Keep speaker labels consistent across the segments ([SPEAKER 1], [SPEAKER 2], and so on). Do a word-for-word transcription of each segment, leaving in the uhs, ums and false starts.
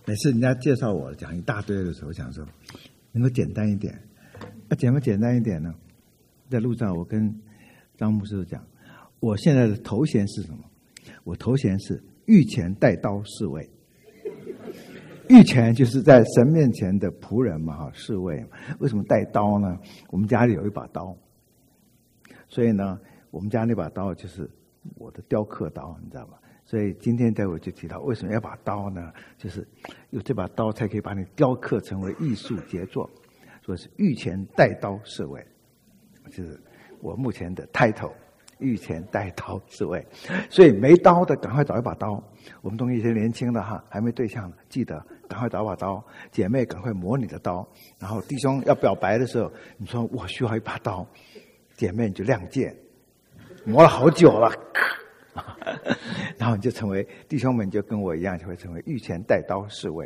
[SPEAKER 1] 每次人家介绍我讲一大堆的时候，我想说能够简单一点。那怎么简单一点呢？在路上我跟张牧师讲，我现在的头衔是什么？我头衔是御前带刀侍卫。御前就是在神面前的仆人嘛，哈，侍卫。为什么带刀呢？我们家里有一把刀，所以呢，我们家那把刀就是我的雕刻刀，你知道吧？所以今天待会就提到为什么要把刀呢？就是有这把刀才可以把你雕刻成为艺术杰作，所以是御前带刀侍卫，就是我目前的 title。御前带刀侍卫，所以没刀的赶快找一把刀。我们东一些年轻的哈，还没对象的，记得赶快找把刀。姐妹赶快磨你的刀，然后弟兄要表白的时候，你说我需要一把刀，姐妹你就亮剑，磨了好久了，然后你就成为弟兄们就跟我一样，就会成为御前带刀侍卫。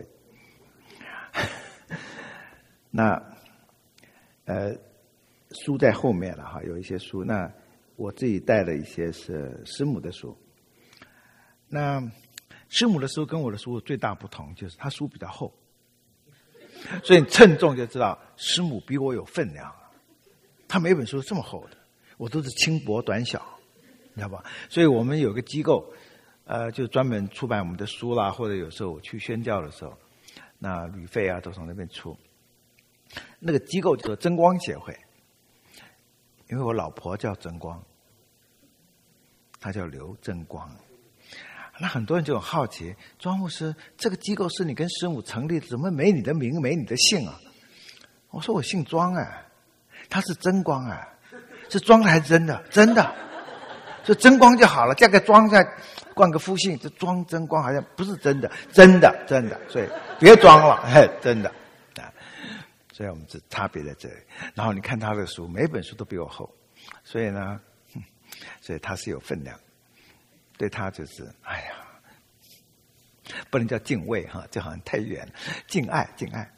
[SPEAKER 1] 那呃，书在后面了哈，有一些书那。我自己带了一些是师母的书，那师母的书跟我的书最大不同就是他书比较厚，所以你称重就知道师母比我有分量，他每本书这么厚的，我都是轻薄短小，你知道吧？所以我们有个机构，呃，就专门出版我们的书啦，或者有时候我去宣教的时候，那旅费啊都从那边出。那个机构叫做真光协会。因为我老婆叫真光，她叫刘真光。那很多人就很好奇，庄牧师，这个机构是你跟师母成立的，怎么没你的名没你的姓啊？我说我姓庄啊，他是真光啊，是装的还是真的？真的，就真光就好了，加个庄下冠个夫姓，这庄真光好像不是真的，真的真的，所以别装了，嘿，真的。所以我们是差别在这里。然后你看他的书，每本书都比我厚，所以呢，所以他是有分量。对他就是，哎呀，不能叫敬畏哈，这好像太远了，敬爱，敬爱。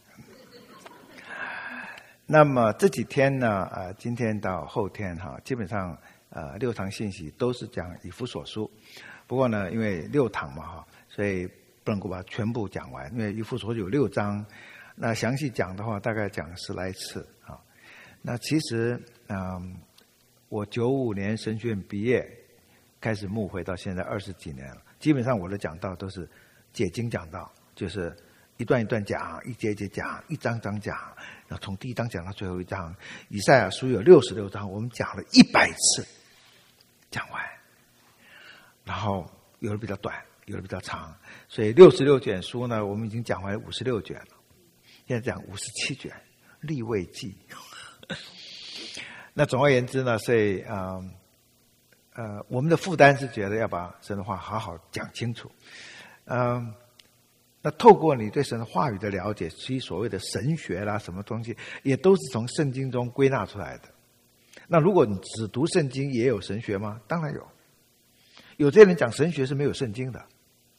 [SPEAKER 1] 那么这几天呢，呃，今天到后天哈，基本上呃六堂信息都是讲以弗所书。不过呢，因为六堂嘛哈，所以不能够把全部讲完，因为以弗所有六章。那详细讲的话，大概讲十来次啊。那其实，嗯，我九五年神学院毕业，开始牧会到现在二十几年了。基本上我的讲道都是解经讲道，就是一段一段讲，一节一节讲，一章章讲，然后从第一章讲到最后一章。以赛亚书有六十六章，我们讲了一百次讲完，然后有的比较短，有的比较长，所以六十六卷书呢，我们已经讲完五十六卷了。现在讲五十七卷利未记。那总而言之呢，所以呃呃，我们的负担是觉得要把神的话好好讲清楚。嗯、呃，那透过你对神的话语的了解，其实所谓的神学啦，什么东西也都是从圣经中归纳出来的。那如果你只读圣经，也有神学吗？当然有。有些人讲神学是没有圣经的。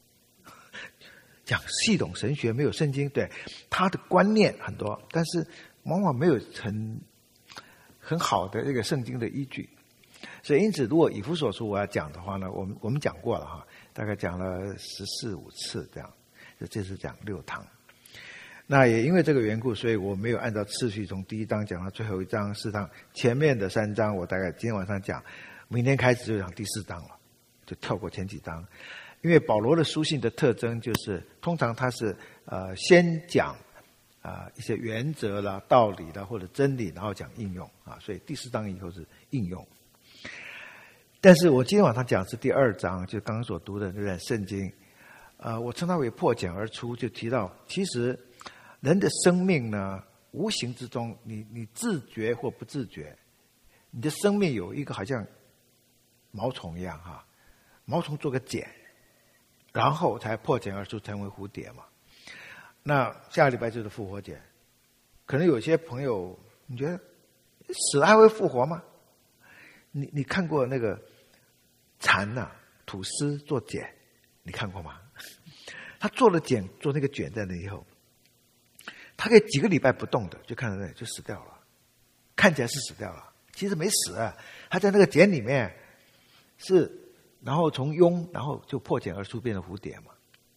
[SPEAKER 1] 讲系统神学没有圣经，对他的观念很多，但是往往没有很很好的这个圣经的依据。所以因此，如果以弗所书我要讲的话呢，我们我们讲过了哈，大概讲了十四五次这样，这次讲六堂。那也因为这个缘故，所以我没有按照次序从第一章讲到最后一章四章，前面的三章我大概今天晚上讲，明天开始就讲第四章了，就跳过前几章。因为保罗的书信的特征就是，通常他是呃先讲啊、呃、一些原则啦、道理啦或者真理，然后讲应用啊，所以第四章以后是应用。但是我今天晚上讲的是第二章，就刚刚所读的那段圣经，呃，我称它为破茧而出，就提到其实人的生命呢，无形之中，你你自觉或不自觉，你的生命有一个好像毛虫一样哈，毛虫做个茧。然后才破茧而出，成为蝴蝶嘛。那下个礼拜就是复活节，可能有些朋友你觉得死了还会复活吗？你你看过那个蚕呐、啊、吐丝做茧，你看过吗？他做了茧，做那个卷在那以后，他可以几个礼拜不动的，就看到那里就死掉了，看起来是死掉了，其实没死啊，他在那个茧里面是。然后从蛹，然后就破茧而出，变成蝴蝶嘛。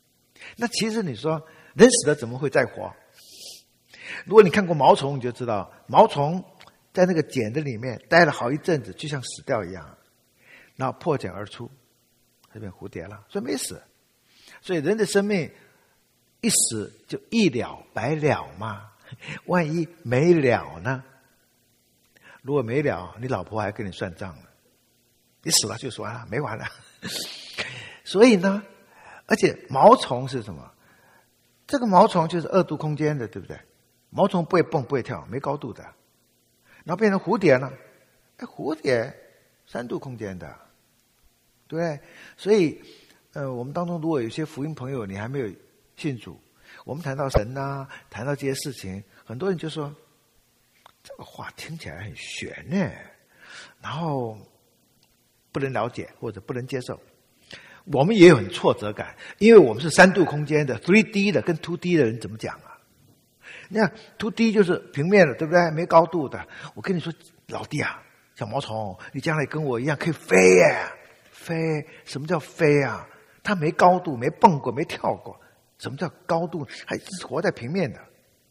[SPEAKER 1] 那其实你说人死了怎么会再活？如果你看过毛虫，你就知道毛虫在那个茧的里面待了好一阵子，就像死掉一样，然后破茧而出，这边蝴蝶了，所以没死。所以人的生命一死就一了百了嘛，万一没了呢？如果没了，你老婆还跟你算账呢。你死了就说完了，没完了。所以呢，而且毛虫是什么？这个毛虫就是二度空间的，对不对？毛虫不会蹦不会跳，没高度的。然后变成蝴蝶呢？哎，蝴蝶三度空间的，对不对？所以，呃，我们当中如果有些福音朋友你还没有信主，我们谈到神啊，谈到这些事情，很多人就说这个话听起来很玄呢，然后不能了解或者不能接受。我们也有很挫折感，因为我们是三度空间的 三 D 的，跟 二 D 的人怎么讲啊？你看 二 D 就是平面的，对不对？没高度的。我跟你说，老弟啊，小毛虫，你将来跟我一样可以飞耶！飞，什么叫飞啊？它没高度，没蹦过，没跳过。什么叫高度？还是活在平面的。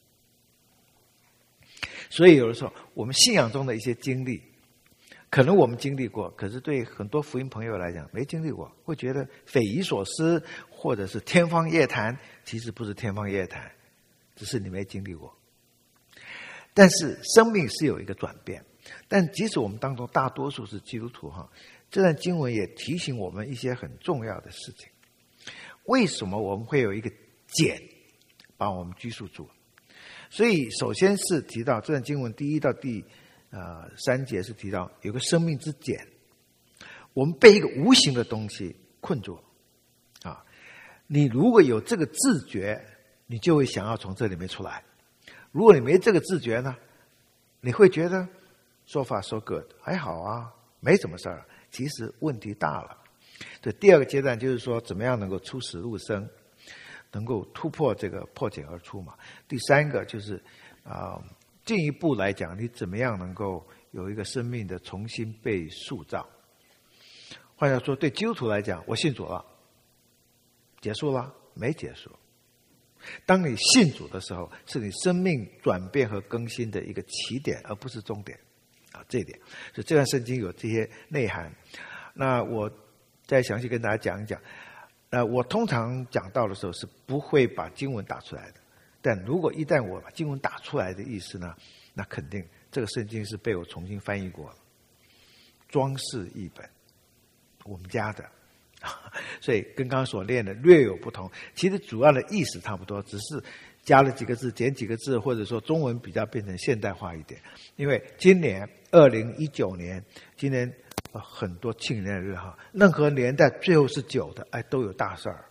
[SPEAKER 1] 所以有的时候，我们信仰中的一些经历，可能我们经历过，可是对很多福音朋友来讲没经历过，会觉得匪夷所思，或者是天方夜谭。其实不是天方夜谭，只是你没经历过。但是生命是有一个转变，但即使我们当中大多数是基督徒哈，这段经文也提醒我们一些很重要的事情。为什么我们会有一个茧把我们拘束住？所以首先是提到这段经文第一到第呃三节是提到有个生命之茧，我们被一个无形的东西困住了啊！你如果有这个自觉，你就会想要从这里面出来。如果你没这个自觉呢，你会觉得 so far so good 还好啊，没什么事儿。其实问题大了。这第二个阶段就是说，怎么样能够出死入生，能够突破这个破茧而出嘛。第三个就是啊、呃，进一步来讲，你怎么样能够有一个生命的重新被塑造。换句话说，对基督徒来讲，我信主了，结束了？没结束。当你信主的时候，是你生命转变和更新的一个起点，而不是终点啊。这一点，所以这段圣经有这些内涵。那我再详细跟大家讲一讲。呃，我通常讲到的时候是不会把经文打出来的，但如果一旦我把经文打出来的意思呢，那肯定这个圣经是被我重新翻译过了，装饰译本，我们家的。所以跟刚刚所练的略有不同，其实主要的意思差不多，只是加了几个字，减几个字，或者说中文比较变成现代化一点。因为今年二零一九年，今年、呃、很多庆年日哈，任何年代最后是九的，哎，都有大事儿。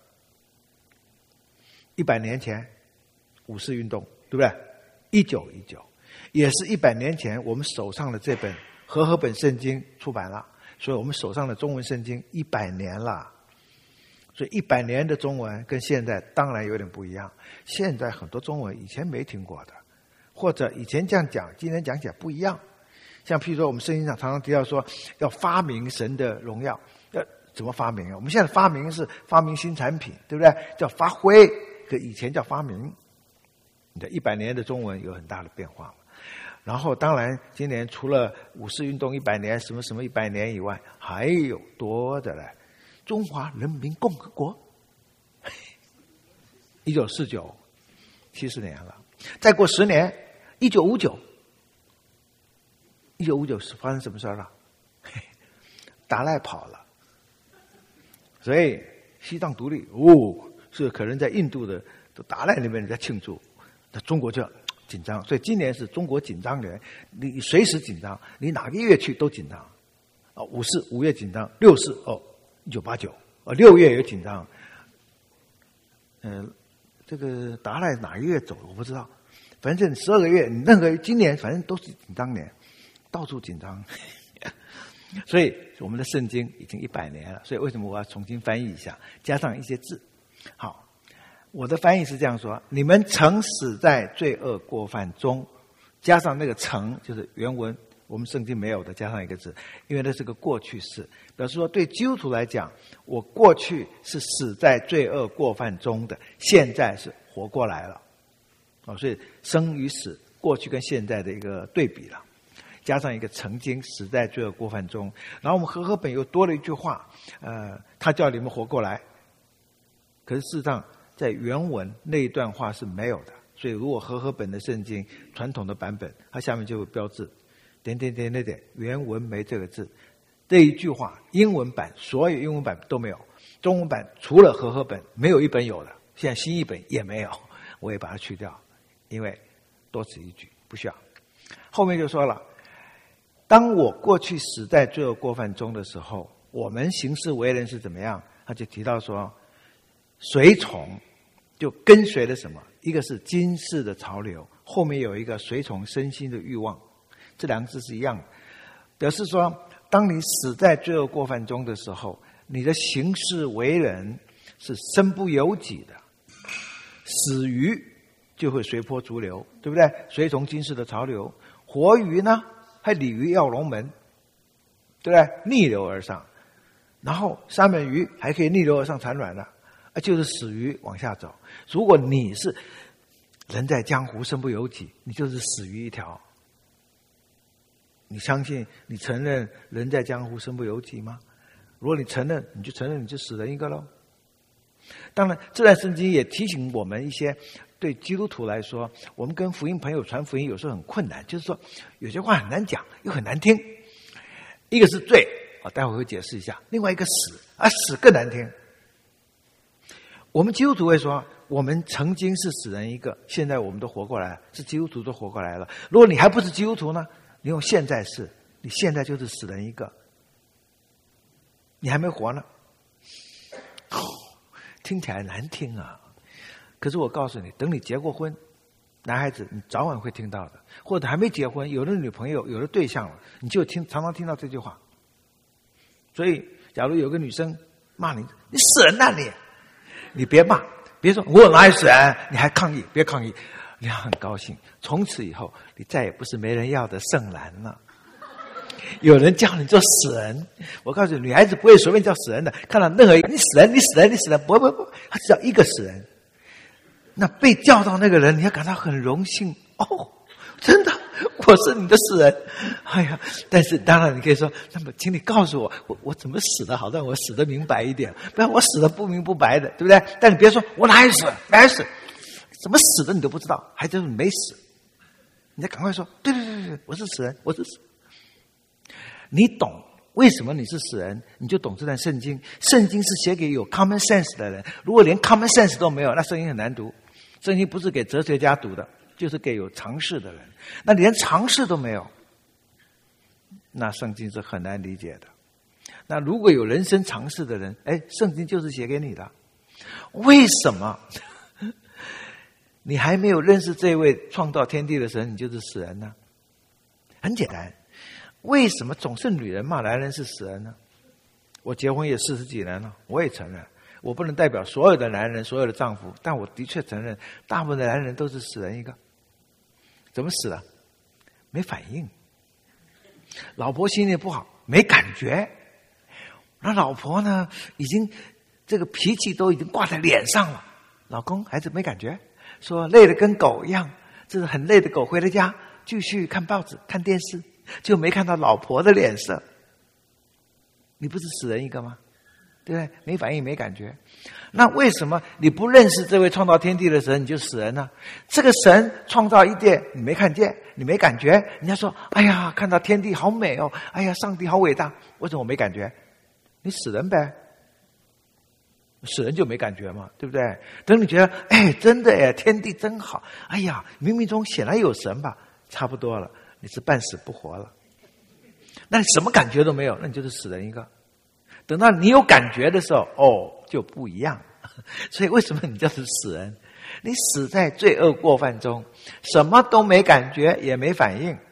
[SPEAKER 1] 一百年前五四运动，对不对？一九一九，也是一百年前我们手上的这本和合本圣经出版了。所以我们手上的中文圣经一百年了，所以一百年的中文跟现在当然有点不一样。现在很多中文以前没听过的，或者以前这样讲，今天讲起来不一样。像譬如说，我们圣经上常常提到说，要发明神的荣耀，要怎么发明啊？我们现在发明是发明新产品，对不对？叫发挥，可以前叫发明。你的一百年的中文有很大的变化。然后当然今年除了五四运动一百年什么什么一百年以外，还有多的嘞，中华人民共和国一九四九，七十年了。再过十年一九五九，一九五九是发生什么事儿了？达赖跑了，所以西藏独立哦，是可能在印度的达赖那边在庆祝，那中国就紧张，所以今年是中国紧张年，你随时紧张，你哪个月去都紧张。啊，五四五月紧张，六四哦，一九八九，哦六月也紧张。嗯、呃，这个达赖哪一月走了我不知道，反正十二个月，你任何今年反正都是紧张年，到处紧张。所以我们的圣经已经一百年了，所以为什么我要重新翻译一下，加上一些字？好。我的翻译是这样说：你们曾死在罪恶过犯中，加上那个曾就是原文我们圣经没有的加上一个字，因为那是个过去式，表示说对基督徒来讲，我过去是死在罪恶过犯中的，现在是活过来了。哦，所以生与死，过去跟现在的一个对比了，加上一个曾经死在罪恶过犯中。然后我们和合本又多了一句话，呃，他叫你们活过来。可是事实上，在原文那一段话是没有的。所以如果和合本的圣经传统的版本，它下面就会标志点点点点点，原文没这个字。这一句话英文版所有英文版都没有，中文版除了和合本没有一本有的，现在新译本也没有，我也把它去掉，因为多此一举，不需要。后面就说了，当我过去死在罪恶过犯中的时候，我们行事为人是怎么样？他就提到说，随从就跟随了什么？一个是今世的潮流，后面有一个随从身心的欲望，这两个字是一样的，表示说，当你死在罪恶过犯中的时候，你的行事为人是身不由己的，死鱼就会随波逐流，对不对？随从今世的潮流。活鱼呢，还鲤鱼跃龙门，对不对？逆流而上。然后三文鱼还可以逆流而上产卵的，就是死鱼往下走。如果你是人在江湖身不由己，你就是死鱼一条。你相信你承认人在江湖身不由己吗？如果你承认，你就承认你就死人一个咯。当然这段圣经也提醒我们一些，对基督徒来说，我们跟福音朋友传福音有时候很困难，就是说有些话很难讲又很难听。一个是罪，待会会解释一下，另外一个死，啊死更难听。我们基督徒会说，我们曾经是死人一个，现在我们都活过来了，是基督徒都活过来了。如果你还不是基督徒呢，你用现在式，你现在就是死人一个，你还没活呢。哦，听起来难听啊！可是我告诉你，等你结过婚，男孩子你早晚会听到的，或者还没结婚，有了女朋友，有了对象了，你就听常常听到这句话。所以，假如有个女生骂你，你死人呐你！你别骂，别说我哪里死人，你还抗议，别抗议，你要很高兴。从此以后，你再也不是没人要的圣兰了。有人叫你做死人，我告诉你，女孩子不会随便叫死人的。看到任何一个你死人，你死人，你死人，不不不，他只叫一个死人。那被叫到那个人，你要感到很荣幸哦，真的，我是你的死人。哎呀，但是当然你可以说，那么请你告诉我，我我怎么死的好，让我死得明白一点，不然我死得不明不白的，对不对？但你别说我哪里死，哪里死，怎么死的你都不知道，还真是没死。你再赶快说，对对对对，我是死人，我是死。你懂为什么你是死人，你就懂这段圣经。圣经是写给有 common sense 的人，如果连 common sense 都没有，那圣经很难读。圣经不是给哲学家读的，就是给有常识的人。那连常识都没有，那圣经是很难理解的。那如果有人生常识的人，哎，圣经就是写给你的。为什么你还没有认识这位创造天地的神，你就是死人呢？很简单，为什么总是女人骂男人是死人呢？我结婚也四十几年了，我也承认，我不能代表所有的男人、所有的丈夫，但我的确承认，大部分的男人都是死人一个。怎么死的？没反应。老婆心情不好，没感觉。那老婆呢，已经这个脾气都已经挂在脸上了，老公还是没感觉，说累得跟狗一样，这是很累的狗，回了家继续看报纸、看电视，就没看到老婆的脸色。你不是死人一个吗？对不对？没反应，没感觉。那为什么你不认识这位创造天地的神，你就死人呢？这个神创造一切，你没看见，你没感觉。人家说，哎呀，看到天地好美哦，哎呀，上帝好伟大。为什么我没感觉？你死人呗。死人就没感觉嘛，对不对？等你觉得，哎，真的哎，天地真好，哎呀，冥冥中显然有神吧，差不多了，你是半死不活了。那你什么感觉都没有，那你就是死人一个。等到你有感觉的时候，哦，就不一样。所以为什么你就是死人？你死在罪恶过犯中，什么都没感觉，也没反应。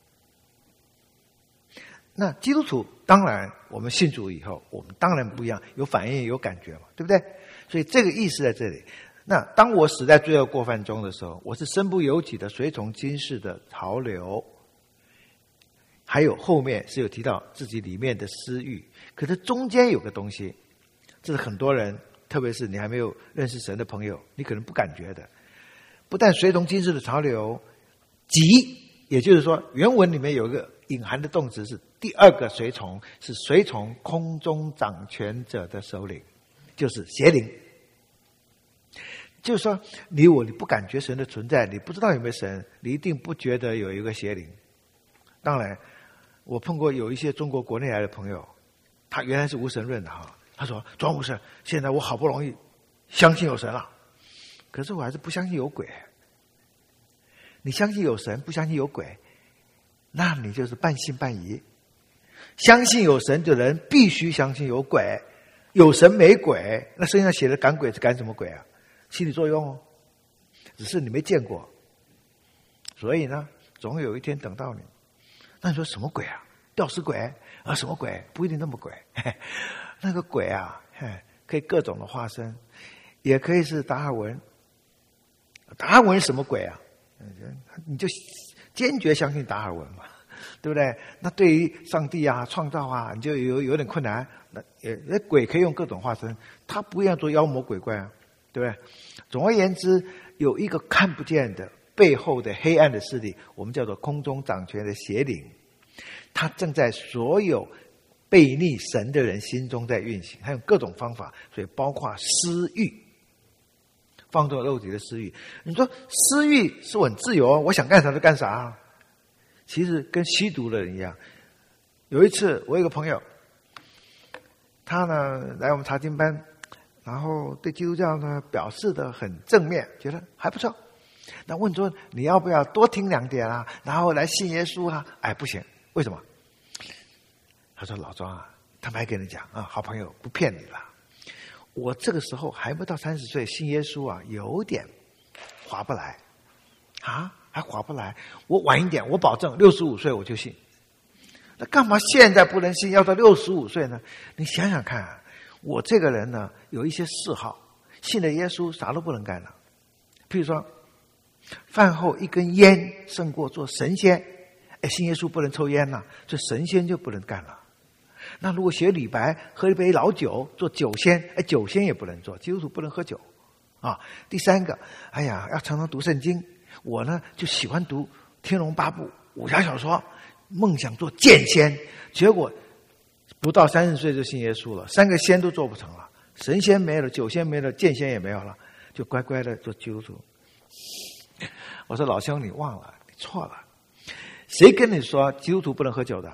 [SPEAKER 1] 那基督徒当然，我们信主以后，我们当然不一样，有反应有感觉嘛，对不对？所以这个意思在这里。那当我死在罪恶过犯中的时候，我是身不由己的随从今世的潮流。 还有后面是有提到自己里面的私欲，可是中间有个东西，这是很多人，特别是你还没有认识神的朋友，你可能不感觉的。不但随从今世的潮流，即也就是说，原文里面有一个隐含的动词是第二个随从，是随从空中掌权者的首领，就是邪灵。就是说，你我你不感觉神的存在，你不知道有没有神，你一定不觉得有一个邪灵。当然，我碰过有一些中国国内来的朋友，他原来是无神论的哈，他说庄牧师，现在我好不容易相信有神了，可是我还是不相信有鬼。你相信有神，不相信有鬼，那你就是半信半疑。相信有神的人必须相信有鬼，有神没鬼，那圣经上写的赶鬼是赶什么鬼啊？心理作用哦，只是你没见过。所以呢，总有一天等到你。那你说什么鬼啊？吊死鬼啊？什么鬼？不一定那么鬼。那个鬼啊，可以各种的化身，也可以是达尔文。达尔文是什么鬼啊？你就坚决相信达尔文嘛，对不对？那对于上帝啊、创造啊，你就有有点困难。那也鬼可以用各种化身，他不一样做妖魔鬼怪啊，对不对？总而言之，有一个看不见的背后的黑暗的势力，我们叫做空中掌权的邪灵，他正在所有悖逆神的人心中在运行，他用各种方法，所以包括私欲。放纵肉体的私欲，你说私欲是我很自由，我想干啥就干啥。其实跟吸毒的人一样。有一次，我有一个朋友，他呢来我们查经班，然后对基督教呢表示的很正面，觉得还不错。那问说你要不要多听两点啊？然后来信耶稣啊？哎，不行，为什么？他说老庄啊，他们还跟你讲啊，好朋友不骗你了。我这个时候还不到三十岁，信耶稣啊，有点划不来啊，还划不来。我晚一点，我保证六十五岁我就信。那干嘛现在不能信，要到六十五岁呢？你想想看啊，我这个人呢，有一些嗜好，信了耶稣啥都不能干了。譬如说，饭后一根烟胜过做神仙。哎，信耶稣不能抽烟了，这神仙就不能干了。那如果写李白喝一杯老酒做酒仙，哎，酒仙也不能做，基督徒不能喝酒啊。第三个，哎呀，要常常读圣经。我呢就喜欢读《天龙八部》武侠小说，梦想做剑仙，结果不到三十岁就信耶稣了，三个仙都做不成了，神仙没了，酒仙没了，剑仙也没有了，就乖乖的做基督徒。我说老兄，你忘了，你错了。谁跟你说基督徒不能喝酒的？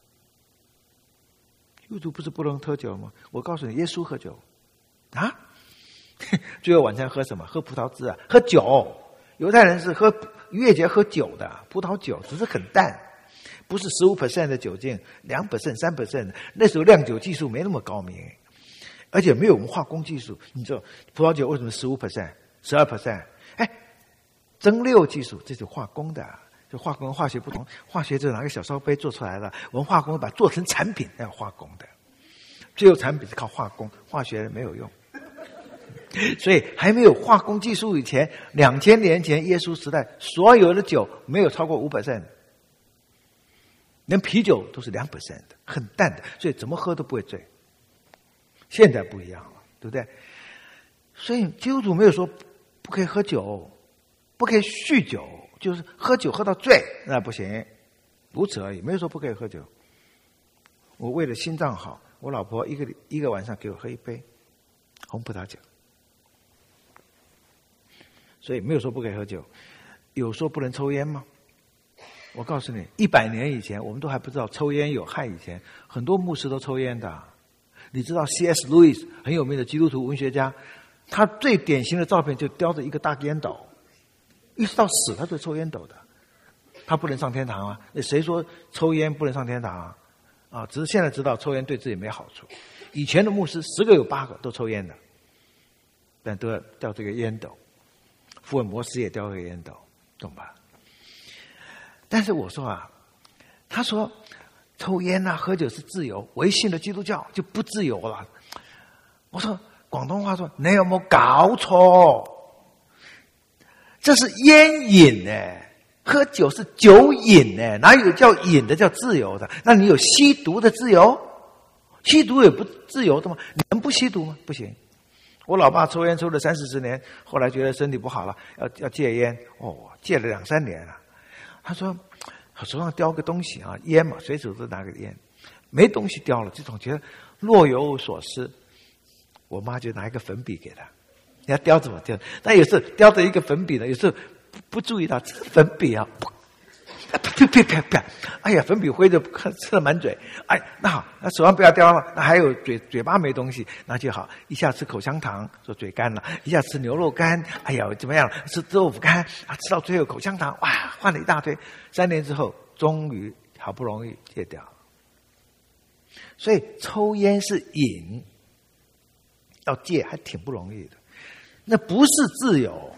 [SPEAKER 1] 基督徒不是不能喝酒吗？我告诉你，耶稣喝酒啊！最后晚餐喝什么？喝葡萄汁啊，喝酒。犹太人是喝逾越节喝酒的，葡萄酒只是很淡，不是 百分之十五 的酒精， 百分之二、三 的。那时候酿酒技术没那么高明，而且没有我们化工技术。你知道葡萄酒为什么 百分之十五、十二？ 哎，蒸馏技术这是化工的。就化工跟化学不同，化学就拿个小烧杯做出来了，我们化工把它做成产品，要化工的，最后产品是靠化工，化学没有用。所以还没有化工技术以前，两千年前耶稣时代，所有的酒没有超过 百分之五， 连啤酒都是 百分之二 的，很淡的，所以怎么喝都不会醉。现在不一样了，对不对？所以基督徒没有说不可以喝酒，不可以酗酒，就是喝酒喝到醉那不行，如此而已，没有说不可以喝酒。我为了心脏好，我老婆一个一个晚上给我喝一杯红葡萄酒，所以没有说不可以喝酒。有说不能抽烟吗？我告诉你，一百年以前我们都还不知道抽烟有害，以前很多牧师都抽烟的。你知道 C S 路易斯很有名的基督徒文学家，他最典型的照片就叼着一个大烟斗，一直到死他都抽烟斗的。他不能上天堂啊，谁说抽烟不能上天堂啊？啊，只是现在知道抽烟对自己没好处。以前的牧师十个有八个都抽烟的，但都要叼这个烟斗。福尔摩斯也叼这个烟斗，懂吧？但是我说啊，他说抽烟啊喝酒是自由，唯信了基督教就不自由了。我说广东话说你有没有搞错？这是烟瘾呢、欸， 喝酒是酒瘾呢，哪有叫瘾的叫自由的？那你有吸毒的自由？吸毒也不自由的吗？你能不吸毒吗？不行。我老爸抽烟抽了三四十年，后来觉得身体不好了，要要戒烟。哦，戒了两三年了。他说，手上叼个东西啊，烟嘛，随手都拿个烟，没东西叼了，这种觉得若有所失。我妈就拿一个粉笔给他，你要叼怎么叼？但有时候叼着一个粉笔呢，有时候不不注意到这是粉笔啊，啪啪啪啪啪，哎呀，粉笔灰就吃了满嘴。哎，那好，那手上不要叼了，那还有嘴嘴巴没东西，那就好。一下吃口香糖，说嘴干了；一下吃牛肉干，哎呀怎么样？吃豆腐干啊，吃到最后口香糖，哇，换了一大堆。三年之后，终于好不容易戒掉了。所以抽烟是瘾，要戒还挺不容易的，那不是自由。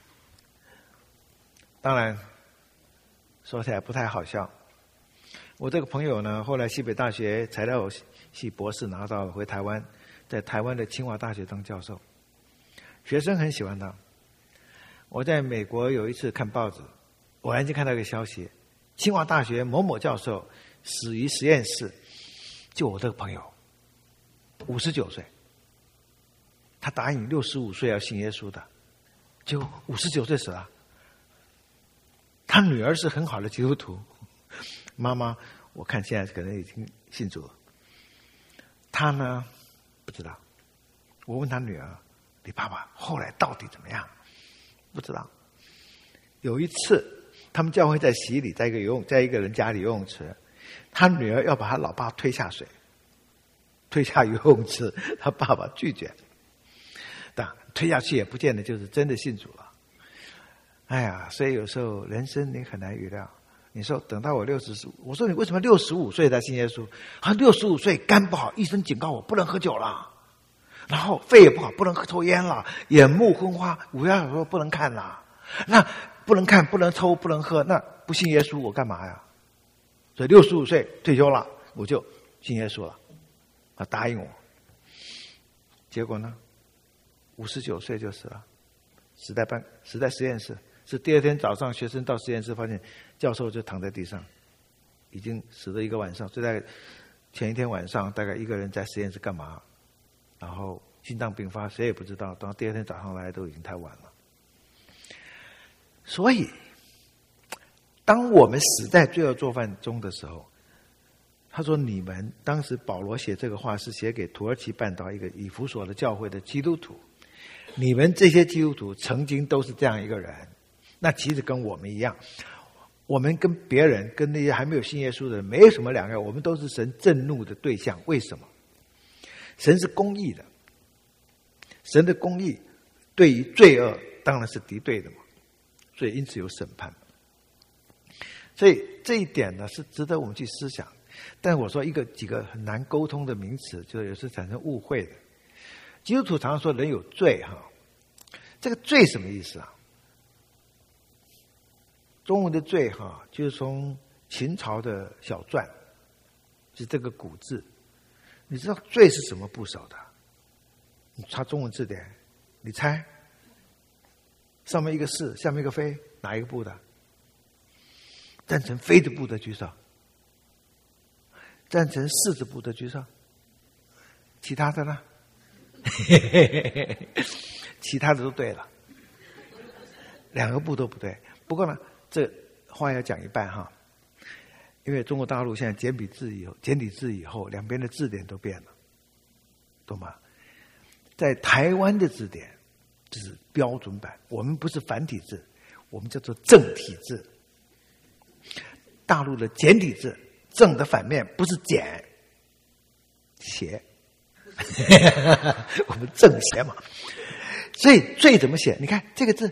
[SPEAKER 1] 当然说起来不太好笑，我这个朋友呢，后来西北大学材料系博士拿到了，回台湾，在台湾的清华大学当教授，学生很喜欢他。我在美国有一次看报纸，偶然间看到一个消息，清华大学某某教授死于实验室，就我这个朋友五十九岁，他答应六十五岁要信耶稣的，结果五十九岁死了。他女儿是很好的基督徒，妈妈我看现在可能已经信主了。他呢不知道，我问他女儿，你爸爸后来到底怎么样？不知道。有一次他们教会在洗礼，在一个游泳，在一个人家里游泳池，他女儿要把他老爸推下水，推下游泳池，他爸爸拒绝。但推下去也不见得就是真的信主了。哎呀，所以有时候人生你很难预料。你说等到我六十五，我说你为什么六十五岁才信耶稣？他六十五岁肝不好，医生警告我不能喝酒了，然后肺也不好，不能抽烟了，眼目昏花，武侠小说不能看了，那不能看，不能抽，不能喝，那不信耶稣我干嘛呀？所以六十五岁退休了，我就信耶稣了，他答应我。结果呢，五十九岁就死了，死在办，死在实验室。是第二天早上，学生到实验室发现教授就躺在地上，已经死了一个晚上。就在前一天晚上，大概一个人在实验室干嘛，然后心脏病发，谁也不知道。到第二天早上来都已经太晚了。所以，当我们死在罪恶作犯中的时候，他说：“你们当时保罗写这个话是写给土耳其半岛一个以弗所的教会的基督徒，你们这些基督徒曾经都是这样一个人。”那其实跟我们一样，我们跟别人跟那些还没有信耶稣的人没有什么两样，我们都是神震怒的对象。为什么？神是公义的，神的公义对于罪恶当然是敌对的嘛，所以因此有审判。所以这一点呢是值得我们去思想。但我说一个几个很难沟通的名词，就有时产生误会的。基督徒常常说人有罪哈，这个罪什么意思啊？中文的罪哈，就是从秦朝的小篆，是这个古字。你知道罪是什么部首的？你查中文字典，你猜？上面一个是，下面一个非，哪一个部的？赞成非的部的举手。赞成是的部的举手。其他的呢？其他的都对了，两个部都不对。不过呢，这话要讲一半哈，因为中国大陆现在简体字以后，简体字以后，两边的字典都变了，懂吗？在台湾的字典这是标准版，我们不是繁体字，我们叫做正体字。大陆的简体字，正的反面不是简，斜，我们正斜嘛。所以罪怎么写？你看这个字。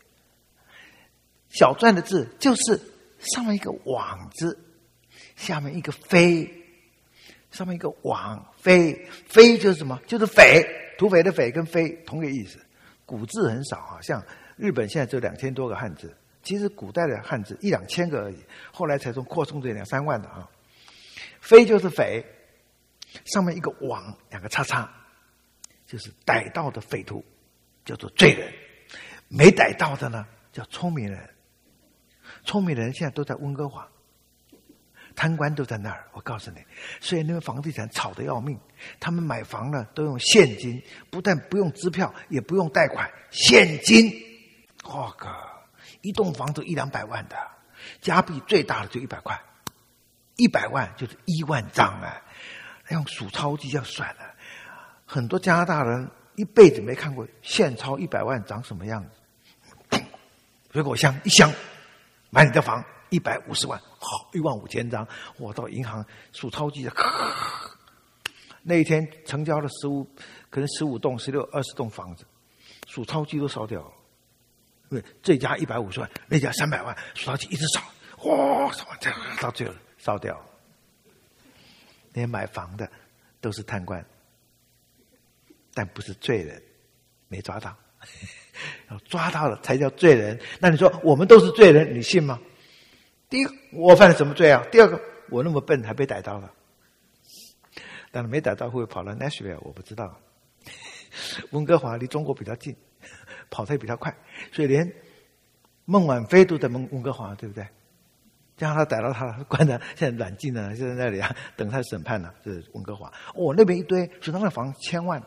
[SPEAKER 1] 小篆的字就是上面一个往字，下面一个非，上面一个往非，非就是什么？就是匪，土匪的匪跟非同个意思。古字很少啊，像日本现在只有两千多个汉字，其实古代的汉字一两千个而已，后来才从扩充成两三万的啊。非就是匪，上面一个往，两个叉叉，就是逮到的匪徒，叫做罪人；没逮到的呢，叫聪明人。 聪明的人现在都在温哥华，贪官都在那儿。我告诉你，所以那边房地产炒得要命。他们买房呢都用现金，不但不用支票，也不用贷款，现金。我靠，一栋房子一两百万的，加币最大的就一百块，一百万就是一万张啊！用数钞机这样算的。很多加拿大人一辈子没看过现钞一百万长什么样子。水果箱一箱买你的房一百五十万，好，一万五千张。我到银行数钞机的，那一天成交了十五，可能十五栋、十六、二十栋房子，数钞机都烧掉了。因为这家一百五十万，那家三百万，数钞机一直烧，哇，到最后烧掉了。那些买房的都是贪官，但不是罪人，没抓到。要抓到了才叫罪人。那你说我们都是罪人，你信吗？第一个，我犯了什么罪啊？第二个，我那么笨还被逮到了。当然没逮到会不会跑到 Nashville 我不知道。温哥华离中国比较近，跑得也比较快，所以连孟晚飞都在温温哥华，对不对？这样他逮到他了，关他现在软禁了，就在那里啊，等他审判了。这是温哥华，哦，那边一堆，所以他那房千万，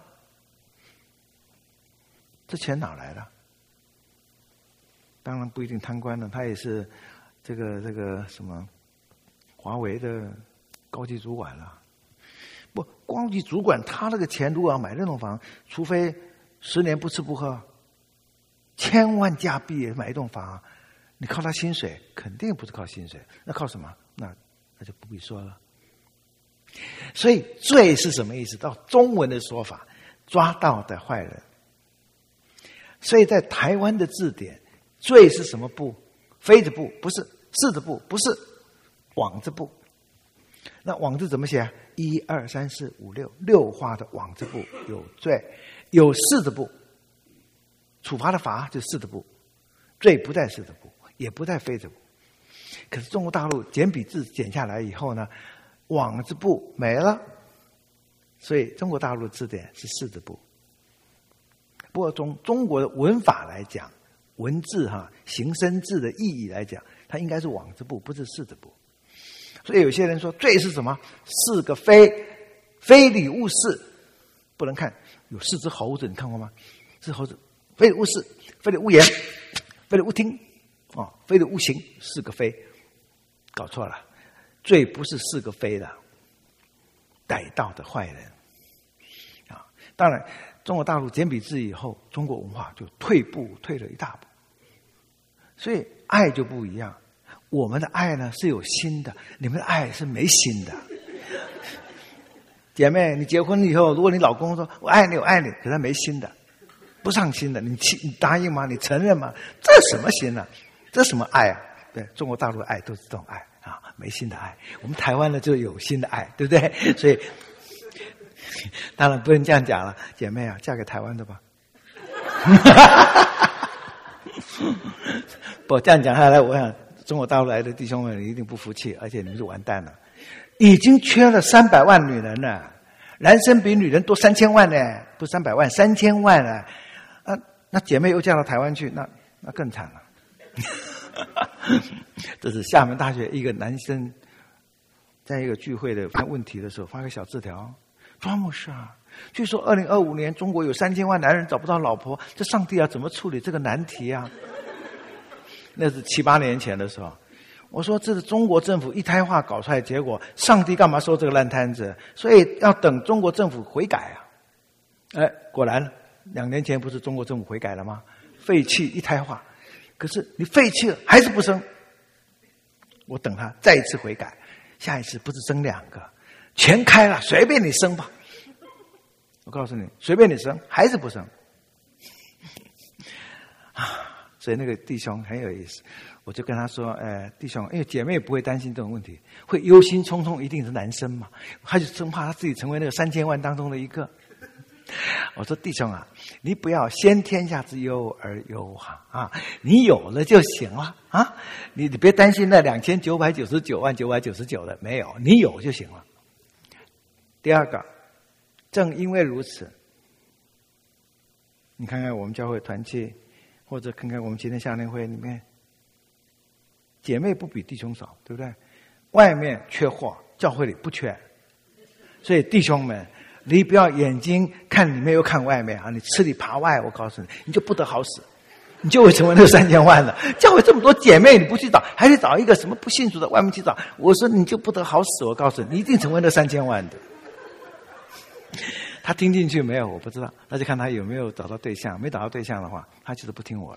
[SPEAKER 1] 这钱哪来的？当然不一定贪官了，他也是这个这个什么华为的高级主管了。不，高级主管他那个钱如果要买那栋房，除非十年不吃不喝，千万加币买一栋房。你靠他薪水，肯定不是靠薪水，那靠什么？那那就不必说了。所以罪是什么意思？到中文的说法，抓到的坏人。所以在台湾的字典，罪是什么部？非字部，不是；是字部，不是；枉字部。那枉字怎么写啊？一二三四五六，六画的枉字部有罪，有是字部，处罚的罚就是是字部，罪不在是字部。也不在非字部，可是中国大陆简笔字剪下来以后呢，枉字部没了，所以中国大陆字典是是字部。不过从中国的文法来讲，文字哈形声字的意义来讲，它应该是枉字部，不是是字部。所以有些人说罪是什么？是个非，非礼勿视，不能看。有四只猴子，你看过吗？是猴子，非礼勿视，非礼勿言，非礼勿听。哦，非礼勿行，是个非，搞错了，罪不是是个非的，逮到的坏人啊！当然，中国大陆简笔字以后，中国文化就退步，退了一大步。所以爱就不一样，我们的爱呢是有心的，你们的爱是没心的。姐妹，你结婚以后，如果你老公说我爱你，我爱你，可是他没心的，不上心的，你你答应吗？你承认吗？这什么心呢？这什么爱啊？对，中国大陆的爱都是这种爱啊，没心的爱。我们台湾呢就有心的爱，对不对？所以当然不能这样讲了，姐妹啊，嫁给台湾的吧。不这样讲下来，我想中国大陆来的弟兄们一定不服气，而且你们就完蛋了。已经缺了三百万女人了，男生比女人多三千万呢，不是三百万，三千万了。啊，那姐妹又嫁到台湾去，那那更惨了。这是厦门大学一个男生在一个聚会的问题的时候发个小字条，庄牧师啊，据说二零二五年中国有三千万男人找不到老婆，这上帝要怎么处理这个难题啊？那是七八年前的时候，我说这是中国政府一胎化搞出来的结果，上帝干嘛收这个烂摊子？所以要等中国政府悔改啊！哎，果然两年前不是中国政府悔改了吗？废弃一胎化。可是你废弃了还是不生，我等他再一次悔改，下一次不是生两个，全开了，随便你生吧。我告诉你，随便你生，还是不生。啊，所以那个弟兄很有意思，我就跟他说：“哎，弟兄，因为姐妹不会担心这种问题，会忧心忡忡，一定是男生嘛，他就生怕他自己成为那个三千万当中的一个。”我说弟兄啊，你不要先天下之忧而忧啊！啊，你有了就行了啊！你你别担心那两千九百九十九万九百九十九的没有，你有就行了。第二个，正因为如此，你看看我们教会团契，或者看看我们今天夏令会里面， 姐妹不比弟兄少，对不对？外面缺货，教会里不缺。所以弟兄们，你不要眼睛看里面又看外面啊！你吃里扒外，我告诉你，你就不得好死，你就会成为那三千万了。教会这么多姐妹，你不去找，还得找一个什么不信主的外面去找。我说你就不得好死，我告诉你，你一定成为那三千万的。他听进去没有？我不知道，那就看他有没有找到对象。没找到对象的话，他就是不听我的。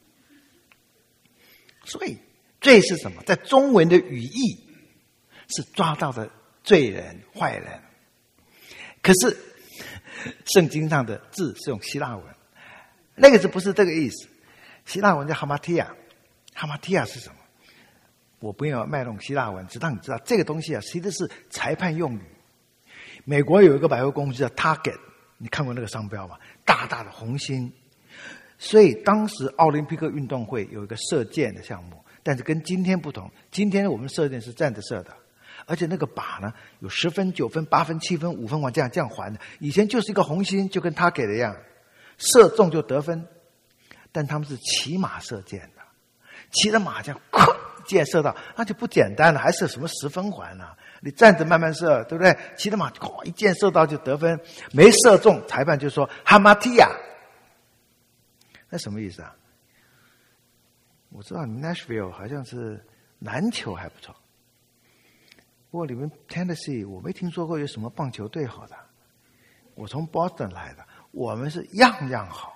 [SPEAKER 1] 所以罪是什么？在中文的语义是抓到的罪人、坏人。可是圣经上的字是用希腊文，那个字不是这个意思。希腊文叫哈马提亚，哈马提亚是什么？我不要卖弄希腊文，只让你知道这个东西啊，其实是裁判用语。美国有一个百货公司叫 Target， 你看过那个商标吗？大大的红心。所以当时奥林匹克运动会有一个射箭的项目，但是跟今天不同，今天我们射箭是站着射的，而且那个靶呢有十分、九分、八分、七分、五分往这样这样还的。以前就是一个红心，就跟他给的一样，射中就得分。但他们是骑马射箭的，骑着马这样，哐，箭射到，那就不简单了，还射什么十分环啊？你站着慢慢射，对不对？骑着马，哐，一箭射到就得分，没射中，裁判就说哈马提亚。那什么意思啊？我知道你们 Nashville 好像是篮球还不错，不过你们 Tennessee 我没听说过有什么棒球队好的。我从 Boston 来的，我们是样样好。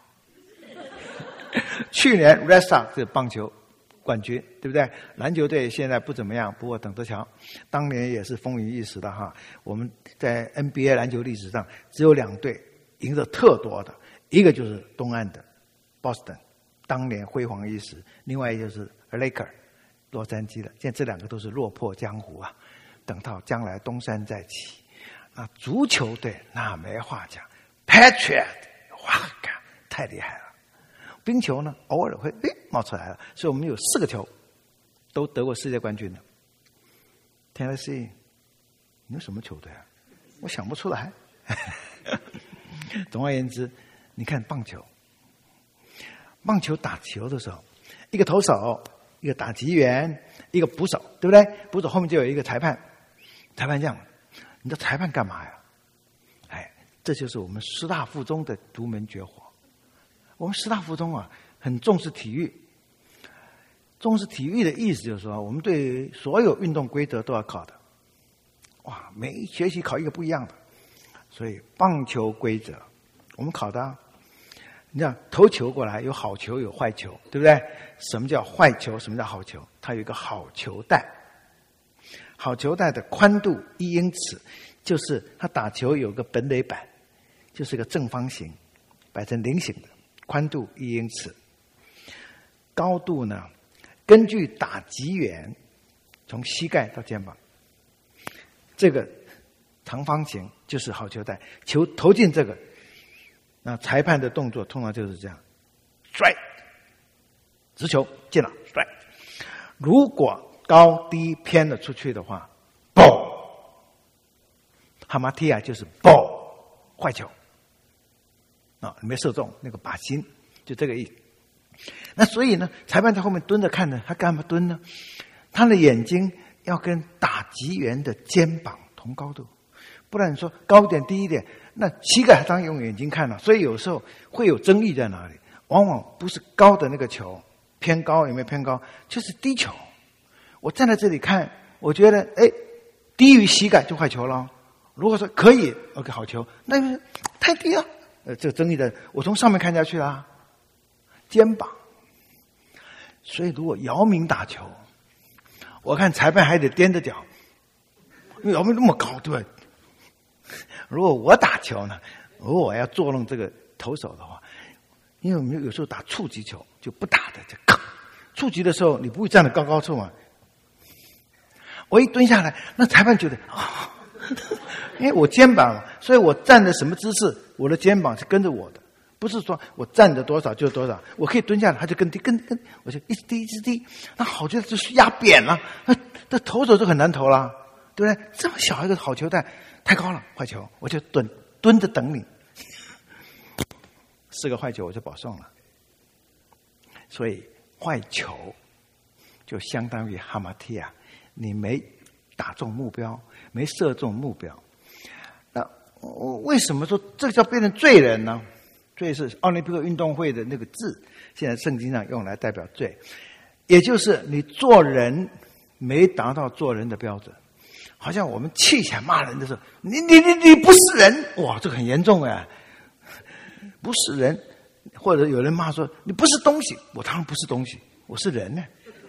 [SPEAKER 1] 去年 Red Sox 是棒球冠军，对不对？篮球队现在不怎么样，不过等着瞧。当年也是风云一时的哈。我们在 N B A 篮球历史上只有两队赢得特多的，一个就是东岸的 Boston， 当年辉煌一时；另外一个就是 Lakers， 洛杉矶的。现在这两个都是落魄江湖啊，等到将来东山再起。那足球队那没话讲 ，Patriot， 哇，看太厉害了。冰球呢，偶尔会诶冒出来了，所以我们有四个球都得过世界冠军的。Tennessee， 你有什么球队啊？我想不出来。总而言之，你看棒球，棒球打球的时候，一个投手，一个打击员，一个捕手，对不对？捕手后面就有一个裁判，裁判这样，你的裁判干嘛呀？哎，这就是我们师大附中的独门绝活。我们师大附中啊，很重视体育。重视体育的意思就是说，我们对所有运动规则都要考的。哇，每一学期考一个不一样的。所以棒球规则我们考的啊。你看投球过来有好球有坏球，对不对？什么叫坏球？什么叫好球？它有一个好球带。好球带的宽度一英尺，就是它打球有个本垒板，就是个正方形，摆成菱形的。宽度一英尺，高度呢？根据打击员从膝盖到肩膀，这个长方形就是好球带，球投进这个，那裁判的动作通常就是这样 ，strike， 直球进了 strike。如果高低偏了出去的话 ，ball， 哈马提亚就是 ball， 坏球。啊，没射中那个靶心，就这个意思。那所以呢，裁判在后面蹲着看呢，他干嘛蹲呢？他的眼睛要跟打击员的肩膀同高度，不然你说高一点低一点，那膝盖当然用眼睛看了。所以有时候会有争议在哪里？往往不是高的那个球偏高，有没有偏高？就是低球。我站在这里看，我觉得哎，低于膝盖就坏球了。如果说可以 ，OK 好球，那个太低了。呃，这个争议的，我从上面看下去啦，肩膀。所以如果姚明打球，我看裁判还得踮着脚，因为姚明那么高，对吧？如果我打球呢，如果我要捉弄这个投手的话，因为我们有时候打触击球就不打的，就咔，触击的时候你不会站得高高处嘛。我一蹲下来，那裁判觉得啊。因为我肩膀，所以我站的什么姿势，我的肩膀是跟着我的，不是说我站的多少就多少，我可以蹲下来，他就跟低跟跟，我就一直低一直低，那好球就是压扁了，那那投手就很难投了，对不对？这么小一个好球带太高了，坏球，我就蹲蹲着等你，四个坏球我就保送了。所以坏球就相当于哈马提亚，你没打中目标，没射中目标。那为什么说这个叫变成罪人呢？罪是奥林匹克运动会的那个字，现在圣经上用来代表罪，也就是你做人没达到做人的标准。好像我们气起来骂人的时候，你你你你不是人，哇，这个很严重哎，不是人，或者有人骂说你不是东西，我当然不是东西，我是人呢。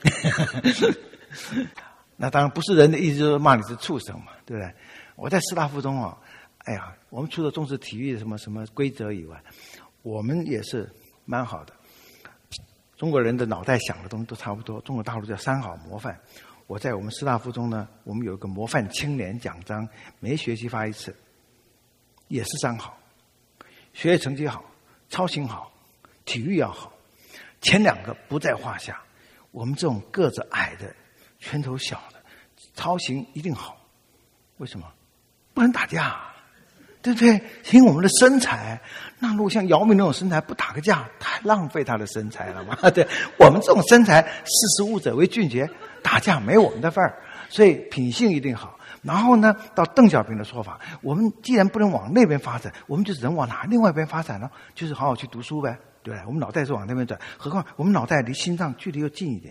[SPEAKER 1] 那当然不是人的意思，就是骂你是畜生嘛，对不对？我在师大附中哦，哎呀，我们除了重视体育什么什么规则以外，我们也是蛮好的。中国人的脑袋想的东西都差不多，中国大陆叫三好模范。我在我们师大附中呢，我们有一个模范青年奖章，每学期发一次，也是三好：学业成绩好，操行好，体育要好。前两个不在话下。我们这种个子矮的、拳头小的，操行一定好。为什么？不能打架，对不对？凭我们的身材，那如果像姚明那种身材，不打个架，太浪费他的身材了嘛？对，我们这种身材，识时务者为俊杰。打架没我们的份儿，所以品性一定好。然后呢，到邓小平的说法，我们既然不能往那边发展，我们就只能往哪另外一边发展呢？就是好好去读书呗，对不对？我们脑袋是往那边转，何况我们脑袋离心脏距离又近一点，